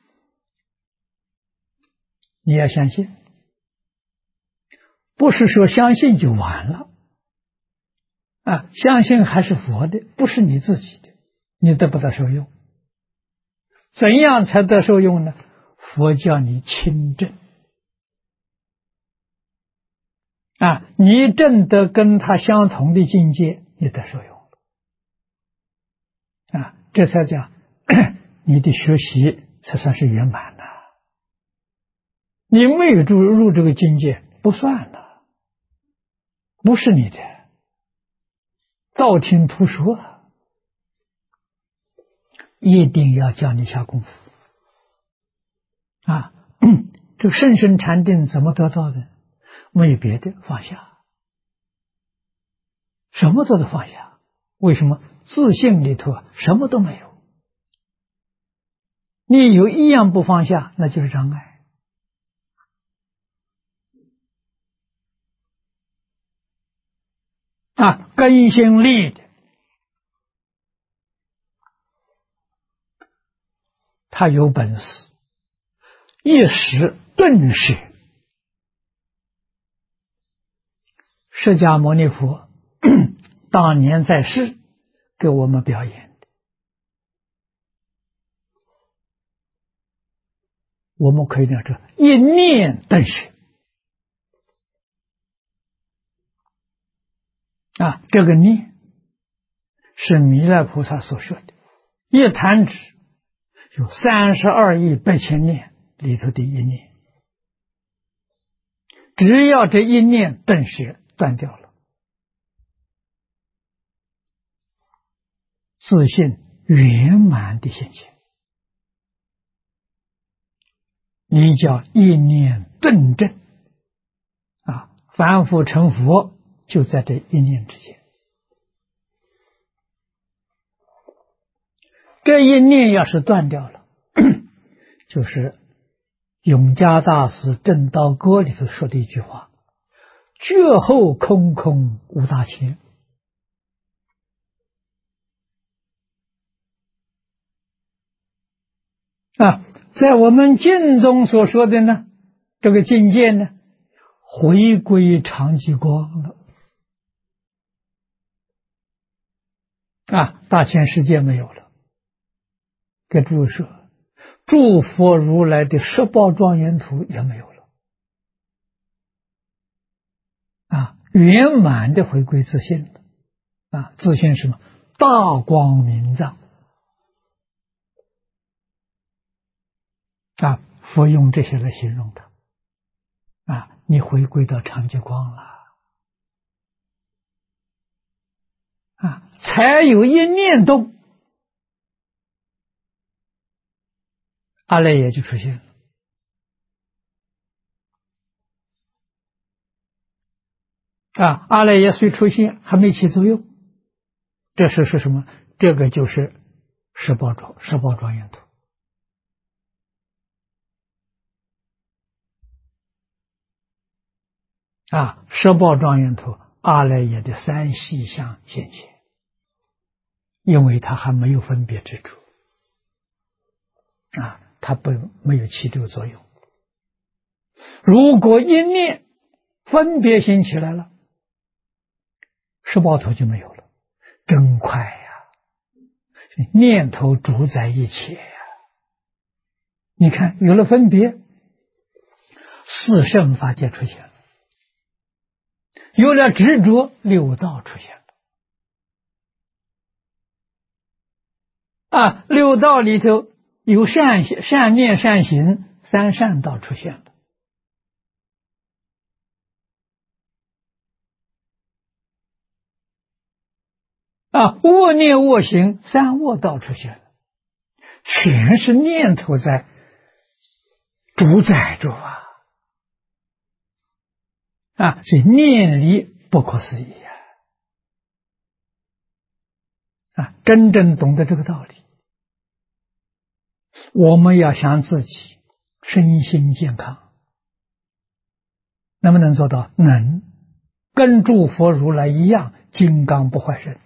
你要相信，不是说相信就完了相信还是佛的，不是你自己的，你得不到受用。怎样才得受用呢？佛叫你亲证你证得跟他相同的境界，你得受用这才讲你的学习才算是圆满的。你没有入这个境界不算了，不是你的，道听途说，一定要叫你下功夫这个甚深禅定怎么得到的？没有别的，放下，什么都得放下。为什么？自信里头什么都没有，你有一样不放下，那就是障碍根性利的，他有本事，一时顿时。释迦牟尼佛当年在世给我们表演的，我们可以讲这一念顿时这个念是弥勒菩萨所说的，一弹指有32亿8千念里头的一念，只要这一念顿时断掉了，自信圆满的现前，你叫一念顿证凡夫成佛就在这一念之间。这一念要是断掉了就是永嘉大师正道歌里头说的一句话，觉后空空无大千。在我们经中所说的呢，这个境界呢，回归常寂光了大千世界没有了。给诸位说，诸佛如来的十报庄严图也没有了圆满的回归自信了自信什么？大光明藏啊，佛用这些来形容它。啊，你回归到常寂光了。啊，才有一念动，阿赖耶就出现了。啊，阿赖耶虽出现，还没起作用，这是什么？这个就是十报庄严土。啊，十报庄严土，阿赖耶的三细相现前，因为它还没有分别之处。啊，它没有起这个作用。如果一念分别心起来了，十报土就没有了，真快呀！念头主宰一切呀！你看，有了分别，四圣法界出现了；有了执着，六道出现了。啊，六道里头有善念、善行，三善道出现了。啊，恶念恶行，三恶道出现了，全是念头在主宰着啊！啊，所以念力不可思议啊！啊，真正懂得这个道理，我们要想自己身心健康，能不能做到？能，跟诸佛如来一样，金刚不坏身。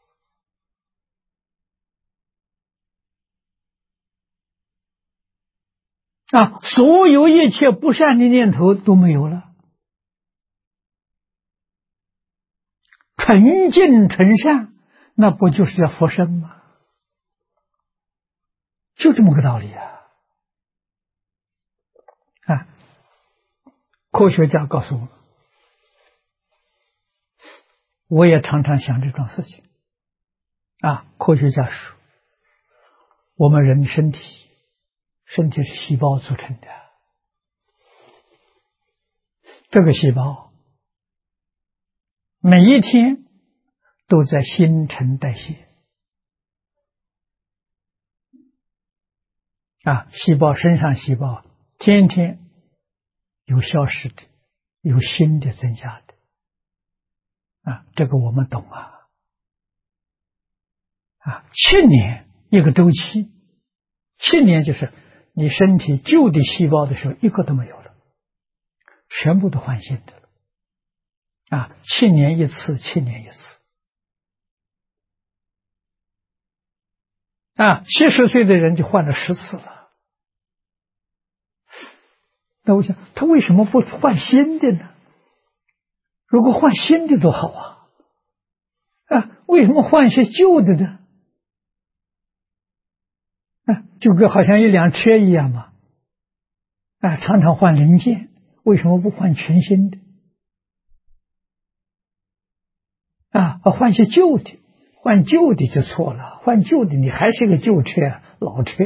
啊，所有一切不善的念头都没有了，纯净纯善，那不就是叫佛身吗？就这么个道理啊！啊，科学家告诉我，我也常常想这种事情。啊，科学家说，我们人的身体是细胞组成的，这个细胞每一天都在新陈代谢。啊，身上细胞天天有消失的，有新的增加的。啊，这个我们懂啊。啊，7年一个周期，7年就是你身体旧的细胞的时候一个都没有了，全部都换新的了。啊，7年一次，7年一次。啊，70岁的人就换了10次了。那我想，他为什么不换新的呢？如果换新的多好啊！啊，为什么换些旧的呢？啊，就跟好像一辆车一样嘛。啊，常常换零件，为什么不换全新的？啊，换些旧的，换旧的就错了，换旧的你还是个旧车，老车。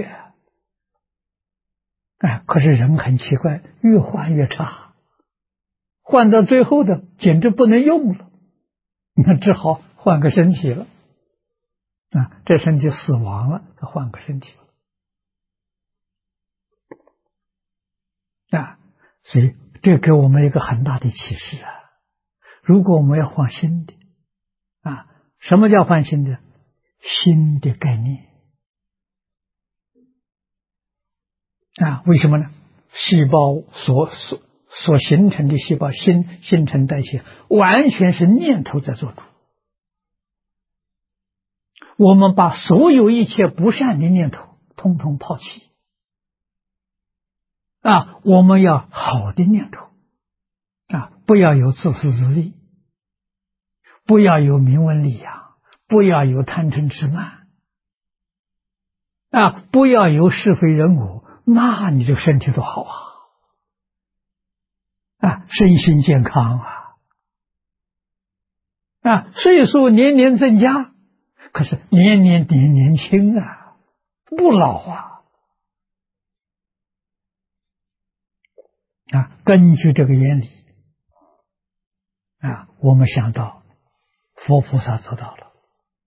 啊，可是人很奇怪，越换越差，换到最后的简直不能用了，那只好换个身体了。啊，这身体死亡了，再换个身体了。啊，所以这给我们一个很大的启示啊！如果我们要换新的，啊，什么叫换新的？新的概念。啊，为什么呢？细胞所形成的细胞新陈代谢，完全是念头在做主。我们把所有一切不善的念头统统抛弃。啊，我们要好的念头。啊，不要有自私自利，不要有名闻利养，不要有贪嗔痴慢。啊，不要有是非人我，那你这个身体多好啊！啊，身心健康啊！啊，岁数年年增加，可是年年轻啊，不老啊！ 根据这个原理我们想到佛菩萨做到了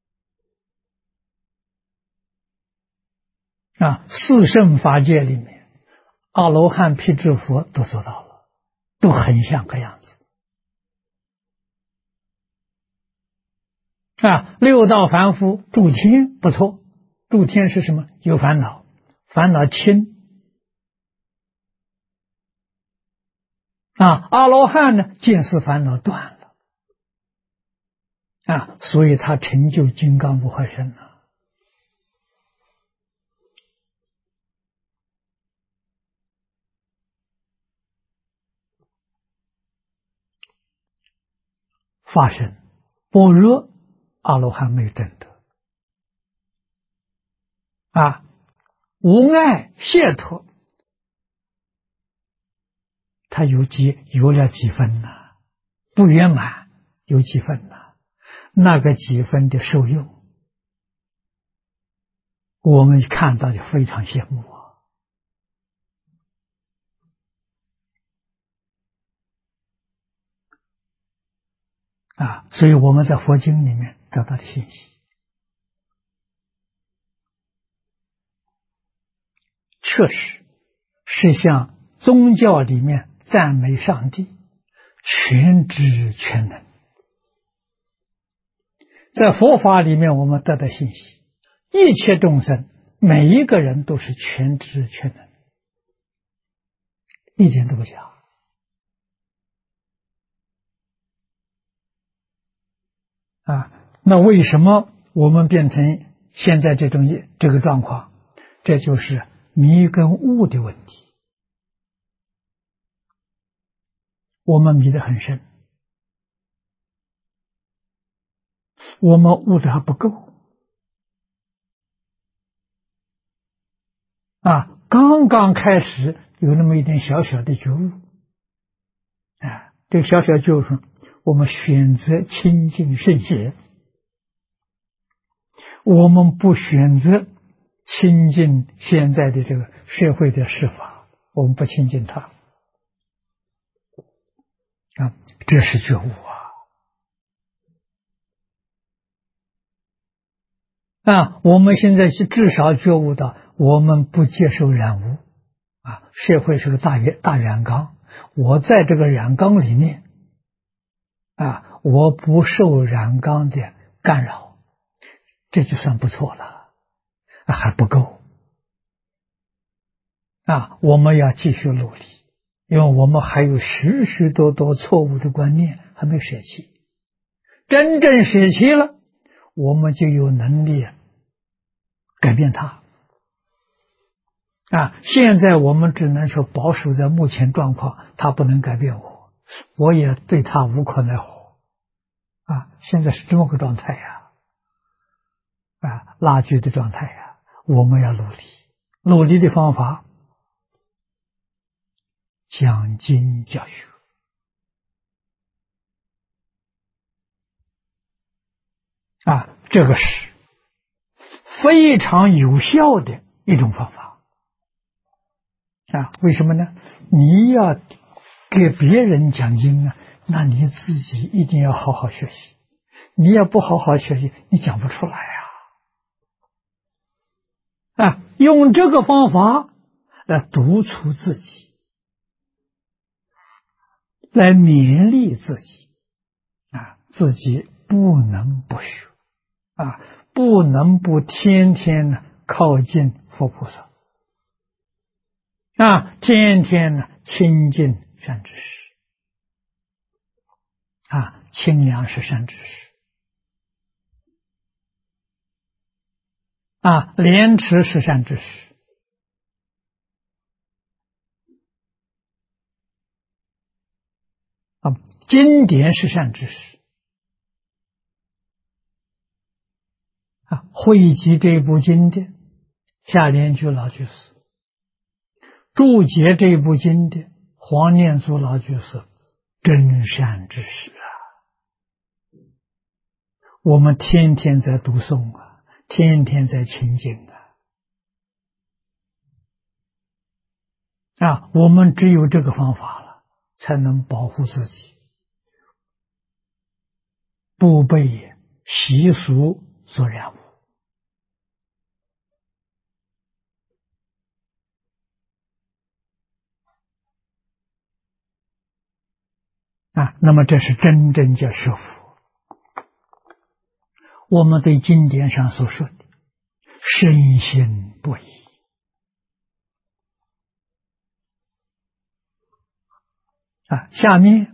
四圣法界里面，阿罗汉、辟支佛都做到了，都很像个样子六道凡夫诸天不错，诸天是什么？有烦恼，烦恼轻阿罗汉呢，见思烦恼断了所以他成就金刚不坏身了法身般若，阿罗汉没有证得无碍解脱，他有了几分呢？不圆满有几分呢？那个几分的受用，我们看到就非常羡慕所以我们在佛经里面得到的信息，确实是像宗教里面赞美上帝全知全能。在佛法里面我们得到信息，一切众生每一个人都是全知全能，一点都不假那为什么我们变成现在这个状况？这就是迷跟悟的问题，我们迷得很深，我们悟得还不够刚刚开始有那么一点小小的觉悟这个小小觉悟，我们选择亲近圣贤，我们不选择亲近现在的这个社会的事法，我们不亲近它这是觉悟我们现在是至少觉悟到我们不接受染污社会是个大染缸，我在这个染缸里面我不受染缸的干扰，这就算不错了还不够我们要继续努力，因为我们还有许许多多错误的观念还没舍弃，真正舍弃了，我们就有能力改变它现在我们只能说保守在目前状况，它不能改变我也对它无可奈何现在是这么个状态拉锯的状态我们要努力的方法，讲经教学这个是非常有效的一种方法为什么呢？你要给别人讲经那你自己一定要好好学习，你要不好好学习，你讲不出来用这个方法来督促自己，来勉励自己自己不能不学不能不天天靠近佛菩萨天天亲近善知识清凉是善知识莲池是善知识经典是善知识汇集这部经典，下莲居老居士注解这部经典，黄念祖老居士真善知识我们天天在读诵天天在亲近我们只有这个方法了才能保护自己，不被习俗所染污。那么这是真正叫学佛。我们对经典上所说的深信不疑。下面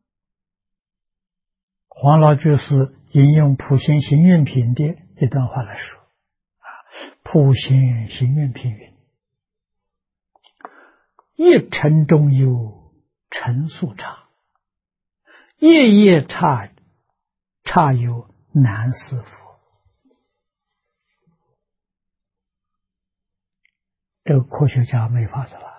黄老居士引用普贤行愿品的一段话来说：普贤行愿品云：一尘中有尘数差，夜夜差有难思佛。这个科学家没法子了。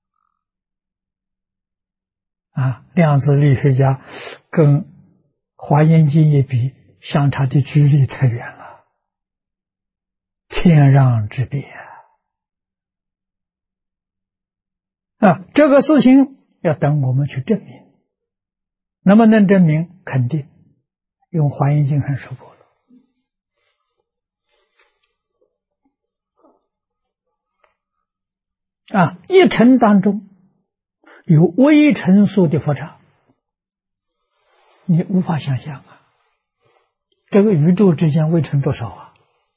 量子力学家跟华严经一比，相差的距离太远了，天壤之别。这个事情要等我们去证明。能不能证明？肯定。用华严经上说过了。一尘当中有微尘数的佛刹，你无法想象这个宇宙之间微尘多少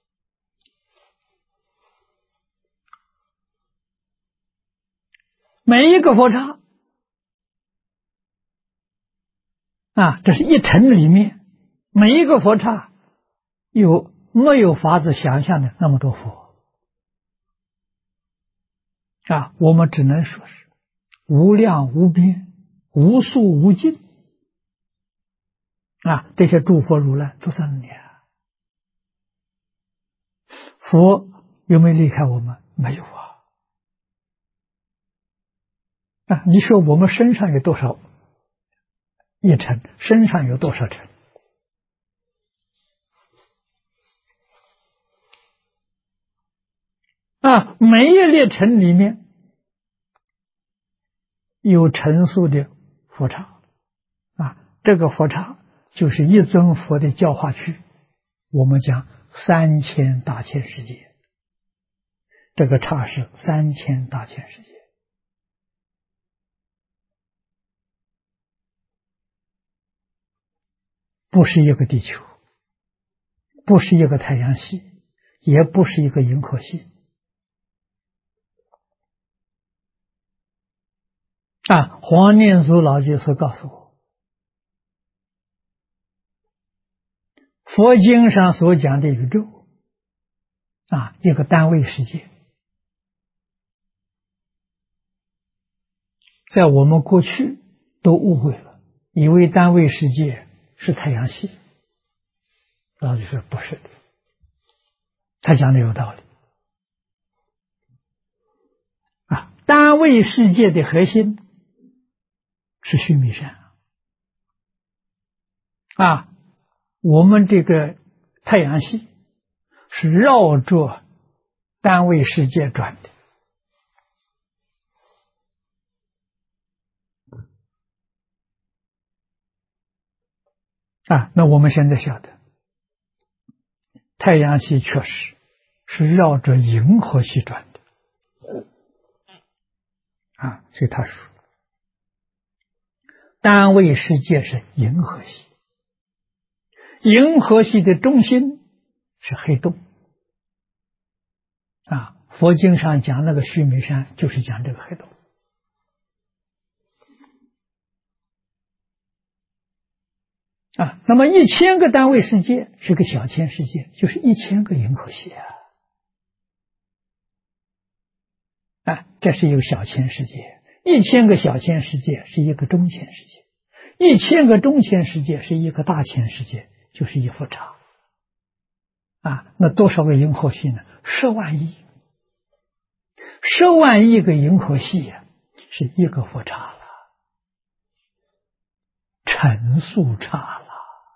每一个佛刹这是一尘里面，每一个佛刹没有法子想象的那么多佛我们只能说是无量无边，无数无尽这些诸佛如来都在那里佛有没有离开我们？没有你说我们身上有多少一尘？身上有多少尘？每一列尘里面有尘数的佛刹这个佛刹就是一尊佛的教化区。我们讲3000大千世界，这个刹是3000大千世界。不是一个地球，不是一个太阳系，也不是一个银河系黄念祖老居士告诉我，佛经上所讲的宇宙一个单位世界，在我们过去都误会了，以为单位世界是太阳系。老居士不是的，他讲的有道理单位世界的核心是须弥山我们这个太阳系是绕着单位世界转的那我们现在晓得太阳系确实是绕着银河系转的所以他说单位世界是银河系，银河系的中心是黑洞佛经上讲那个须弥山就是讲这个黑洞那么1000个单位世界是个小千世界，就是1000个银河系这是一个小千世界，1000个小千世界是一个中千世界，1000个中千世界是一个大千世界，就是一佛刹那多少个银河系呢？10万亿，10万亿个银河系是一个佛刹了，尘数刹了，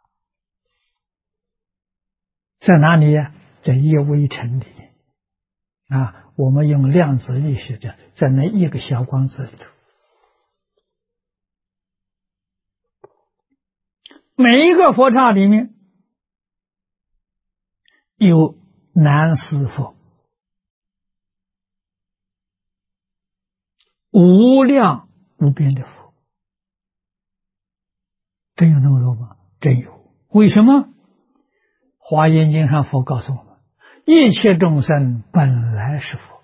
在哪里在一微尘里面我们用量子力学的，在那一个小光子里头每一个佛刹里面有南四佛，无量无边的佛，真有那么多吗？真有。为什么？华严经上佛告诉我们，一切众生本来是佛。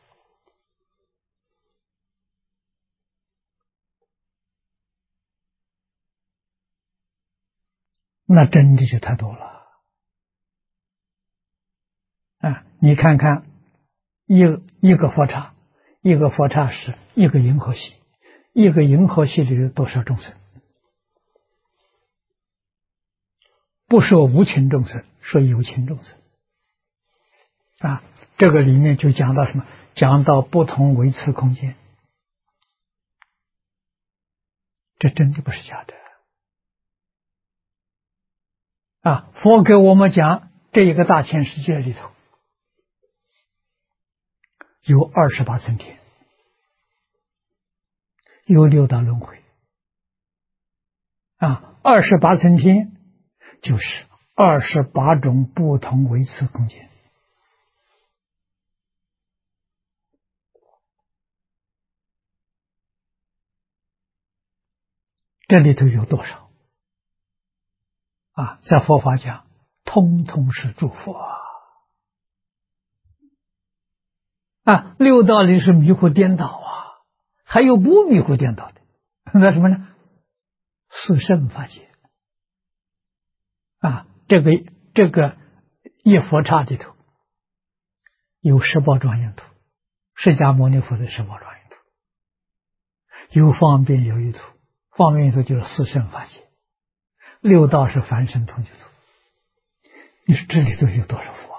那真的就太多了啊！你看看一个佛刹，一个佛刹是一个银河系，一个银河系里有多少众生？不说无情众生，说有情众生啊！这个里面就讲到什么？讲到不同维次空间，这真的不是假的啊！佛给我们讲这一个大千世界里头有28层天，有六道轮回啊！28层天就是28种不同维次空间。这里头有多少啊？在佛法讲，通通是诸佛啊！六道里是迷糊颠倒啊，还有不迷糊颠倒的，那什么呢？四圣法界啊！这个一佛刹里头有十宝庄严图，释迦牟尼佛的十宝庄严图，有方便有余图，方便有余图就是四圣法界，六道是凡圣同居图。你说这里头有多少佛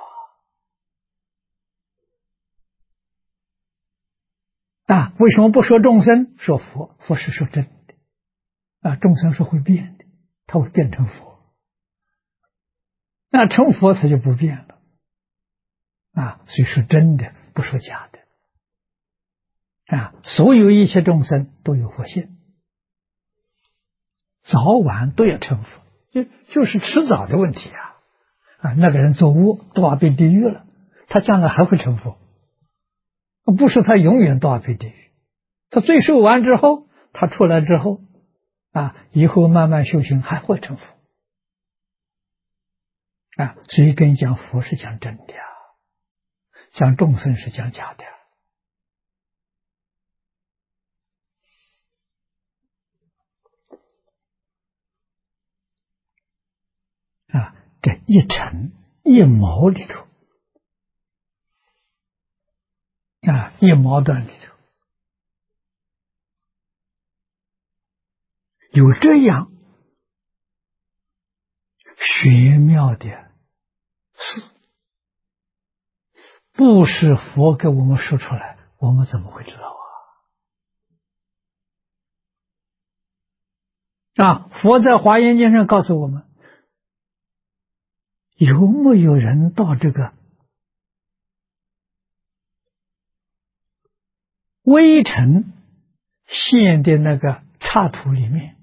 啊？为什么不说众生，说佛？佛是说真的啊，众生是会变的，他会变成佛，那成佛他就不变了啊。所以说真的，不说假的啊。所有一切众生都有佛性，早晚都要成佛，就是迟早的问题啊。那个人做恶都要被地狱了，他将来还会成佛，不是他永远都要被地狱。他罪受完之后，他出来之后啊，以后慢慢修行还会成佛啊。所以跟你讲，佛是讲真的啊，讲众生是讲假的啊。这一尘一毛里头啊，一毛段里头有这样玄妙的事，不是佛给我们说出来，我们怎么会知道啊？佛在华严经上告诉我们，有没有人到这个微尘现的那个刹土里面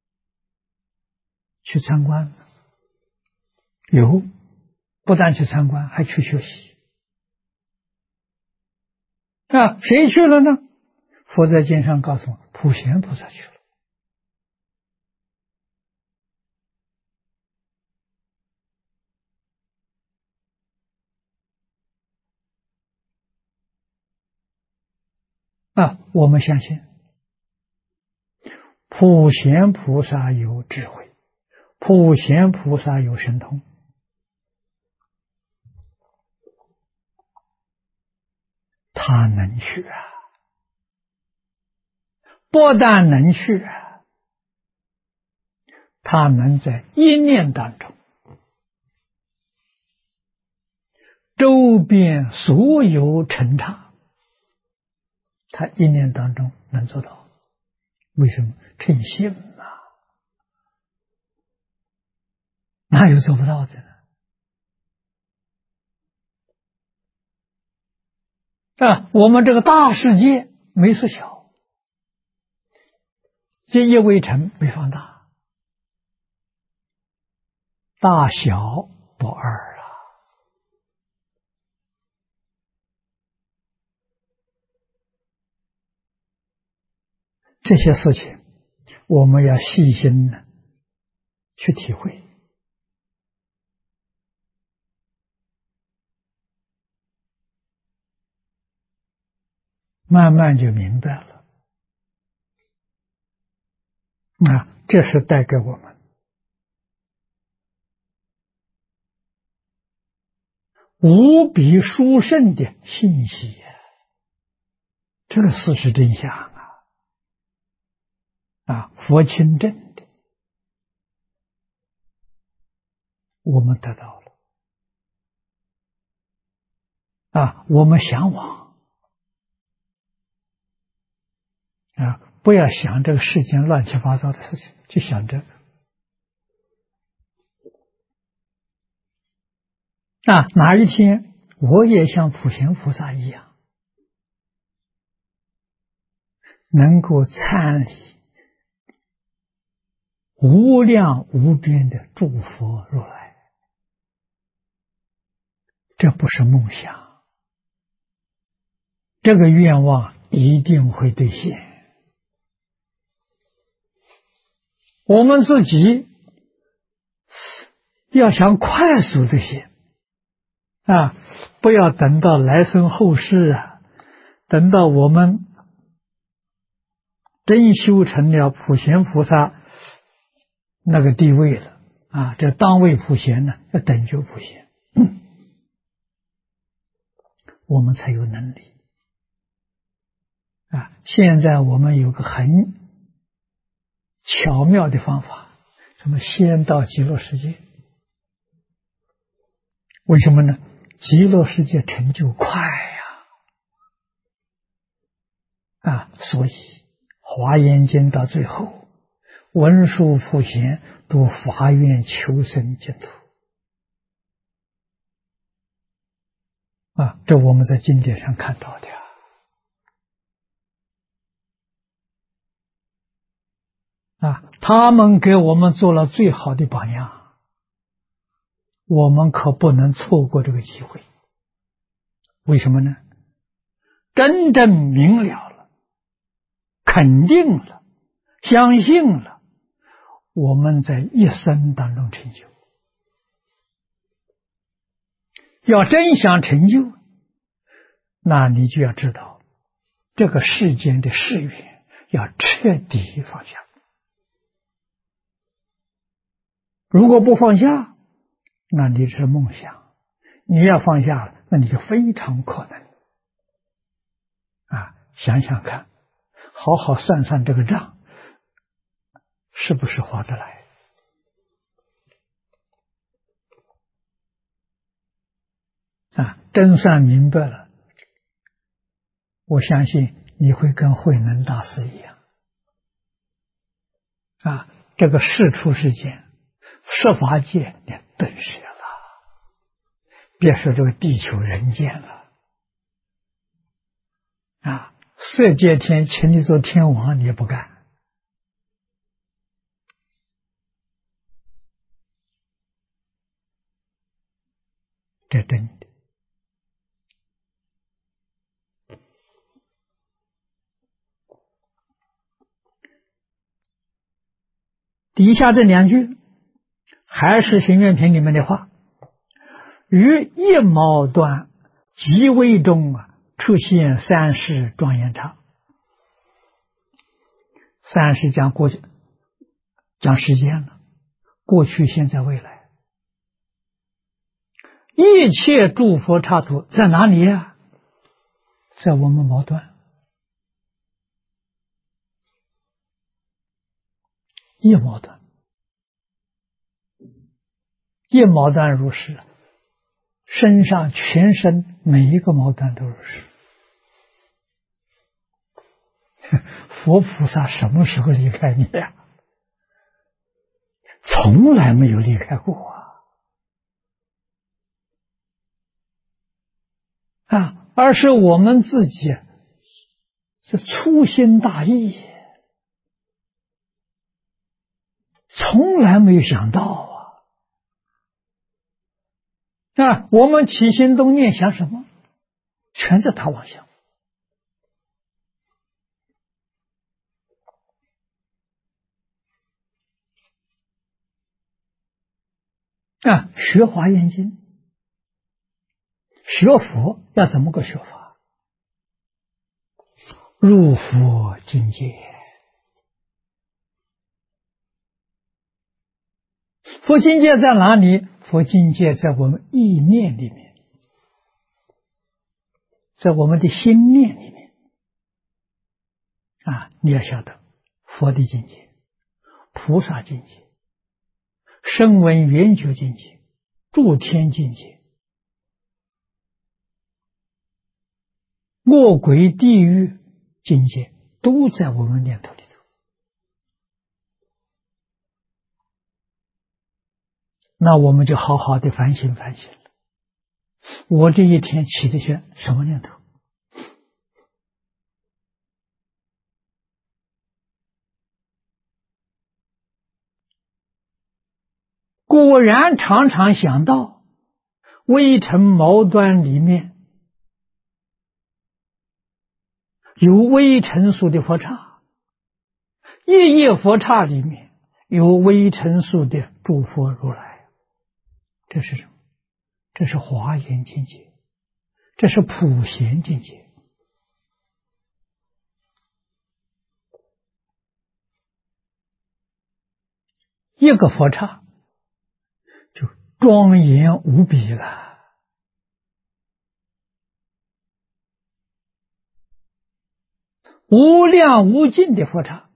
去参观？有，不但去参观，还去学习啊。谁去了呢？佛在经上告诉我，普贤菩萨去了啊。我们相信普贤菩萨有智慧，普贤菩萨有神通，他能去啊。不但能去啊，他能在一念当中周边所有尘刹，他一念当中能做到。为什么？称性啊，哪有做不到的呢？啊，我们这个大世界没缩小，这一微尘没放大大小不二啊。这些事情我们要细心的去体会，慢慢就明白了。这是带给我们无比殊胜的信息呀，这个事实真相佛亲证的，我们得到了我们向往不要想这个世间乱七八糟的事情，就想这个哪一天我也像普贤菩萨一样，能够参礼无量无边的诸佛如来，这不是梦想，这个愿望一定会兑现。我们自己要想快速兑现不要等到来生后世等到我们真修成了普贤菩萨那个地位了这当为普贤呢，要等觉普贤我们才有能力现在我们有个很巧妙的方法，怎么先到极乐世界？为什么呢？极乐世界成就快所以华严经到最后文殊普贤都发愿求生净土这我们在经典上看到的他们给我们做了最好的榜样，我们可不能错过这个机会。为什么呢？真正明了了，肯定了，相信了，我们在一生当中成就。要真想成就，那你就要知道这个世间的誓愿要彻底放下。如果不放下，那你是梦想；你要放下了，那你就非常可能想想看，好好算算这个账，是不是划得来？真算明白了，我相信你会跟慧能大师一样这个世出世间十法界你顿舍了，别说这个地球人间了色界天请你做天王你也不干，这真的。底下这两句还是行愿品里面的话，于一毛断极微中出现三世庄严刹。三世讲过去，讲时间了，过去现在未来，一切诸佛刹土在哪里在我们毛断。一毛断，一毛断如是，身上全身每一个毛断都如是。佛菩萨什么时候离开你从来没有离开过而是我们自己是粗心大意，从来没有想到我们起心动念想什么，全在他妄想。学华严经，学佛要怎么个学法？入佛境界。佛境界在哪里？佛境界在我们意念里面，在我们的心念里面。你要晓得，佛的境界、菩萨境界、声闻缘觉境界、诸天境界、恶鬼地狱境界，都在我们念头里头。那我们就好好的反省反省了。我这一天起的些什么念头？果然常常想到微尘毛端里面有微尘数的佛刹，一叶佛刹里面有微尘数的诸佛如来。这是什么？这是华严境界，这是普贤境界。一个佛刹就庄严无比了。无量无尽的佛刹，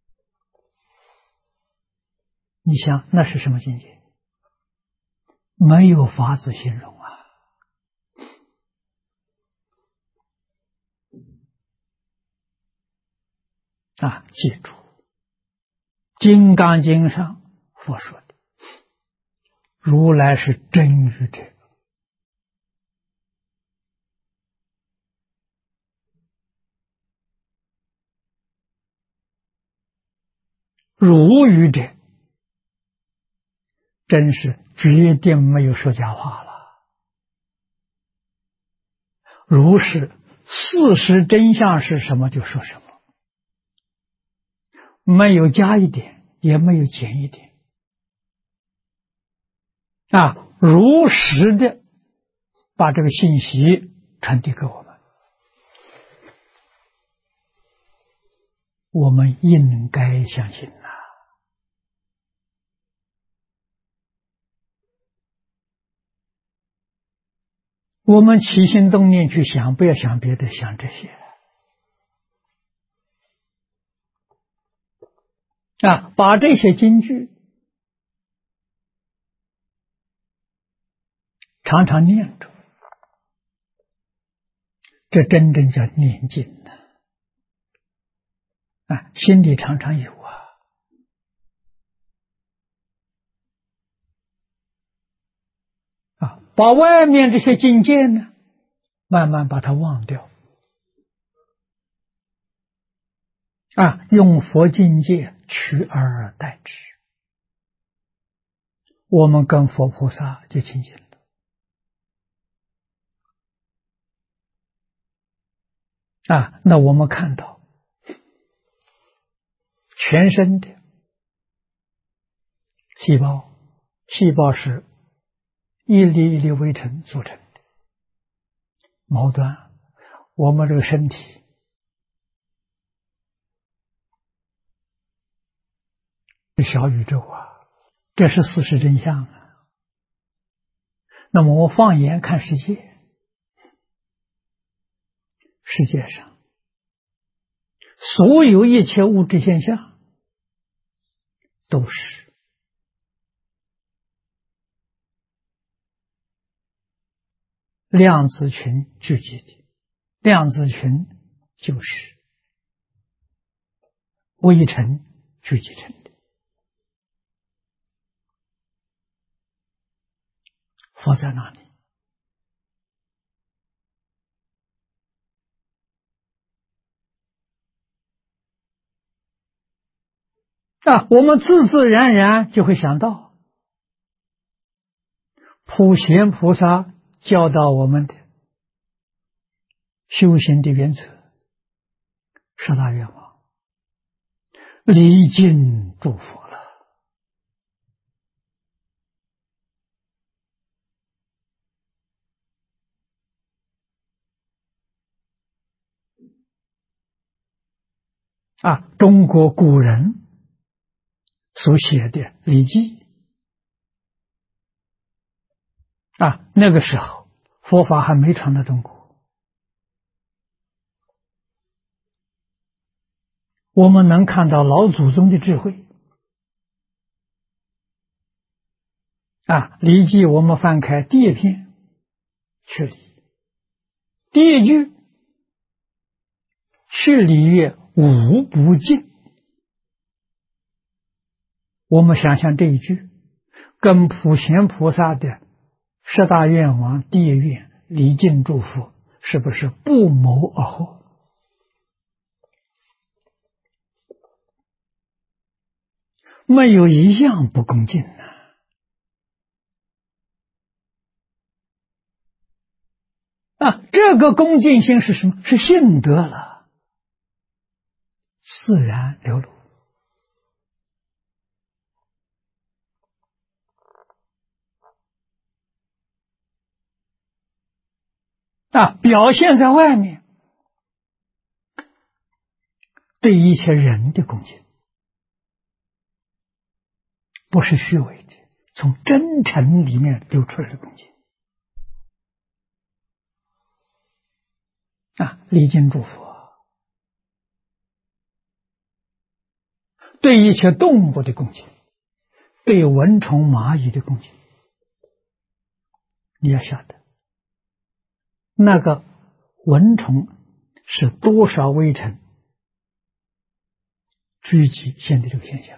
你想那是什么境界？没有法子形容记住，《金刚经》上佛说的，如来是真语者，如语者，真是决定没有说假话了。如是事实真相是什么就说什么，没有加一点，也没有减一点。如实的把这个信息传递给我们，我们应该相信我们起心动念去想，不要想别的，想这些。把这些金句常常念着，这真正叫念经心里常常有把外面这些境界呢，慢慢把它忘掉用佛境界取而代之，我们跟佛菩萨就亲近了那我们看到全身的细胞，细胞是一粒一粒微尘组成的，毛端，我们这个身体小宇宙这是事实真相那么我放眼看世界，世界上所有一切物质现象都是量子群聚集的，量子群就是微尘聚集成的。佛在哪里？我们自自然然就会想到， 普贤菩萨教导我们的修行的原则，十大愿望，礼敬诸佛了。中国古人所写的《礼记》那个时候佛法还没传到中国，我们能看到老祖宗的智慧。礼记我们翻开第一篇，去礼，第一句，去礼乐无不敬。我们想想这一句，跟普贤菩萨的十大愿望第一愿礼敬诸佛，是不是不谋而合？没有一样不恭敬这个恭敬心是什么？是信德了，自然流露。表现在外面，对一切人的恭敬，不是虚伪的，从真诚里面流出来的恭敬。礼敬诸佛，对一切动物的恭敬，对蚊虫蚂蚁的恭敬。你要晓得，那个蚊虫是多少微尘聚集现的这个现象。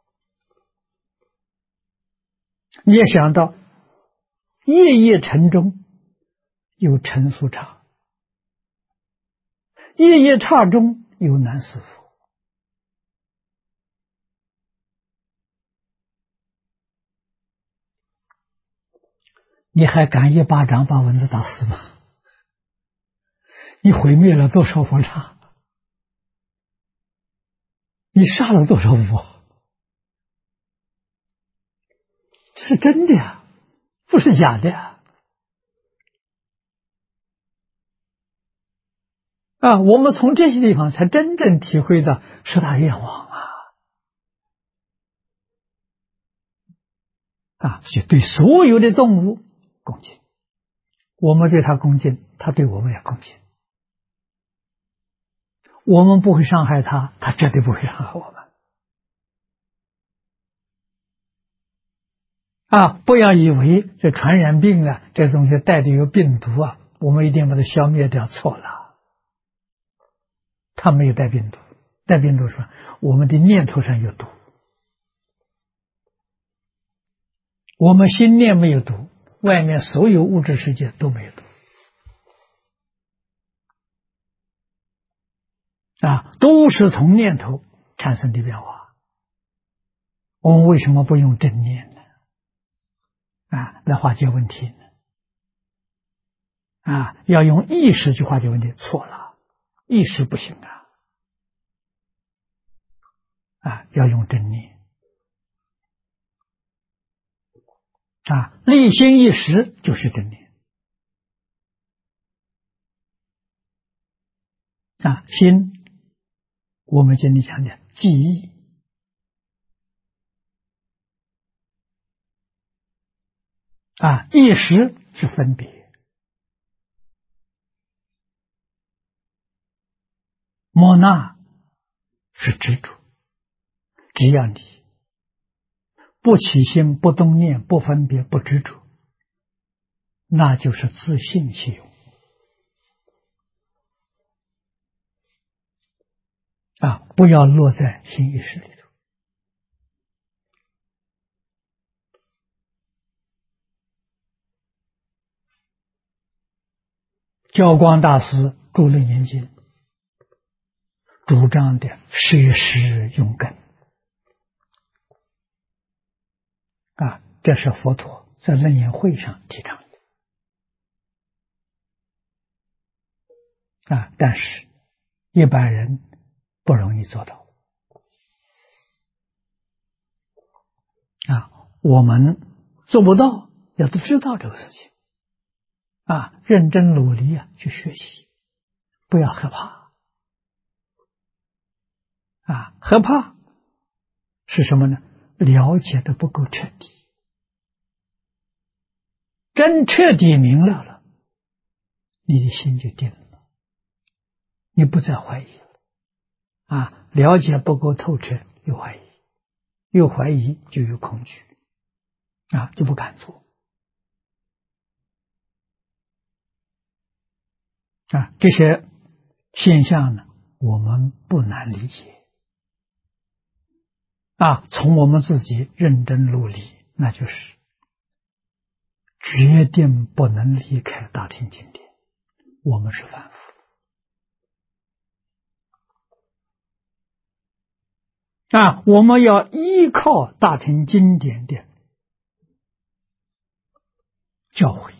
你也想到夜夜尘中有尘俗差，夜夜刹中有难思佛。你还敢一巴掌把蚊子打死吗？你毁灭了多少佛刹？你杀了多少佛？这是真的呀，不是假的呀。我们从这些地方才真正体会到十大愿望所以对所有的动物恭敬，我们对它恭敬，它对我们也恭敬。我们不会伤害它，它绝对不会伤害我们。不要以为这传染病这东西带的有病毒我们一定把它消灭掉，错了。它没有带病毒，带病毒说我们的念头上有毒，我们心念没有毒，外面所有物质世界都没有毒都是从念头产生的变化。我们为什么不用正念呢？来化解问题呢？要用意识去化解问题，错了，意识不行要用正念立心一识就是正念心我们今天讲的记忆意识是分别，莫那是执着。只要你不起心，不动念，不分别，不执着，那就是自信其有不要落在心意识里头。教光大师著《楞严经》主张的摄施用根这是佛陀在楞严会上提倡的但是一般人不容易做到我们做不到，要都知道这个事情认真努力去学习，不要害怕害怕是什么呢？了解的不够彻底。真彻底明了，你的心就定了，你不再怀疑了了解不够透彻，又怀疑，又怀疑就有恐惧就不敢做这些现象呢，我们不难理解从我们自己认真努力，那就是决定不能离开大乘经典。我们是凡夫我们要依靠大乘经典的教诲，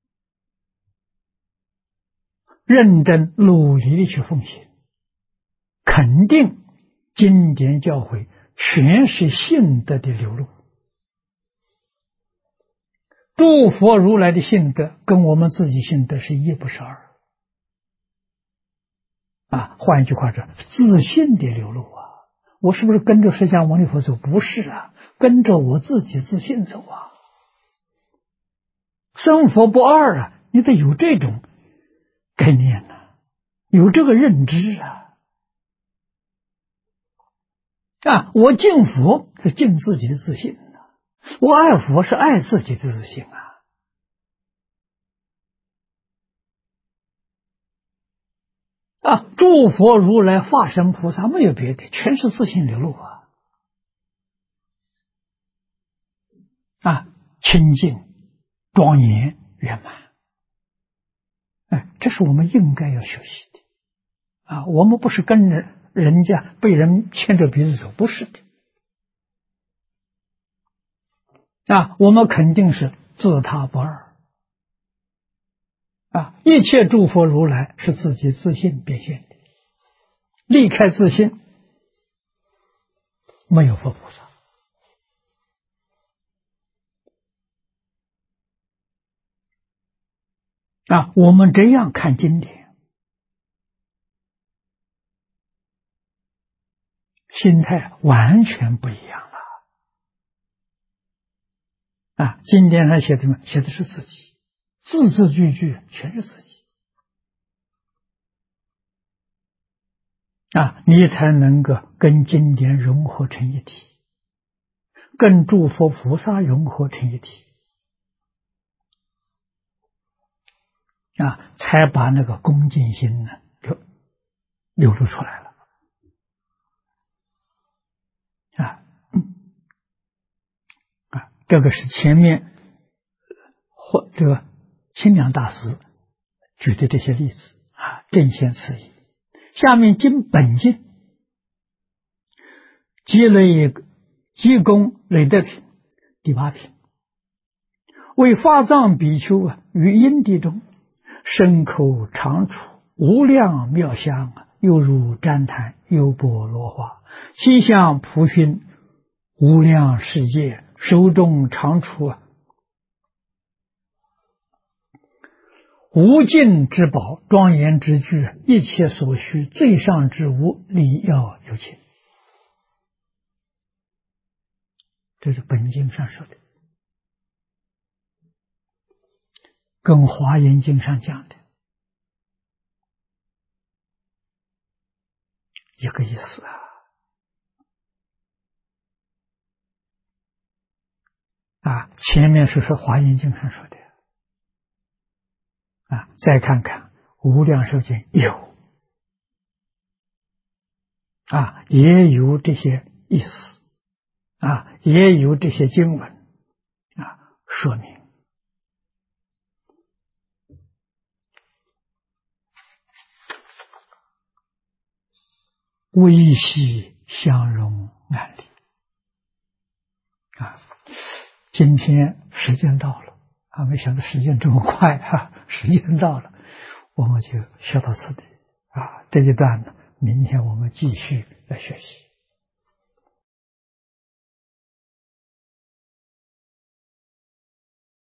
认真努力的去奉行，肯定经典教诲全是性德的流露。诸佛如来的性德跟我们自己性德是一不是二换一句话说，自信的流露我是不是跟着释迦牟尼佛走？不是跟着我自己自信走生佛不二你得有这种概念有这个认知我敬佛是敬自己的自信我爱佛是爱自己的自信诸佛如来化身菩萨没有别的，全是自信流露清净庄严圆满这是我们应该要学习的我们不是跟着人家被人牵着鼻子走，不是的我们肯定是自他不二一切诸佛如来是自己自信变现的，离开自信没有佛菩萨我们这样看经典，心态完全不一样了经典上写的什么？写的是自己，字字句句全是自己你才能够跟经典融合成一体，跟诸佛菩萨融合成一体才把那个恭敬心呢流露出来了这个是前面这个清凉大师举的这些例子正显此意。下面经本经积功累德品第8品，为法藏比丘于因地中身口常处无量妙香犹如旃檀优波罗花，其相普熏无量世界，手中常处无尽之宝，庄严之具，一切所需最上之物，理要有情。这是本经上说的，跟华严经上讲的一个意思前面是说华严经上说的再看看无量寿经有也有这些意思也有这些经文说明微细相融安理今天时间到了啊，没想到时间这么快啊！时间到了，我们就学到此地啊。这一段呢，明天我们继续来学习。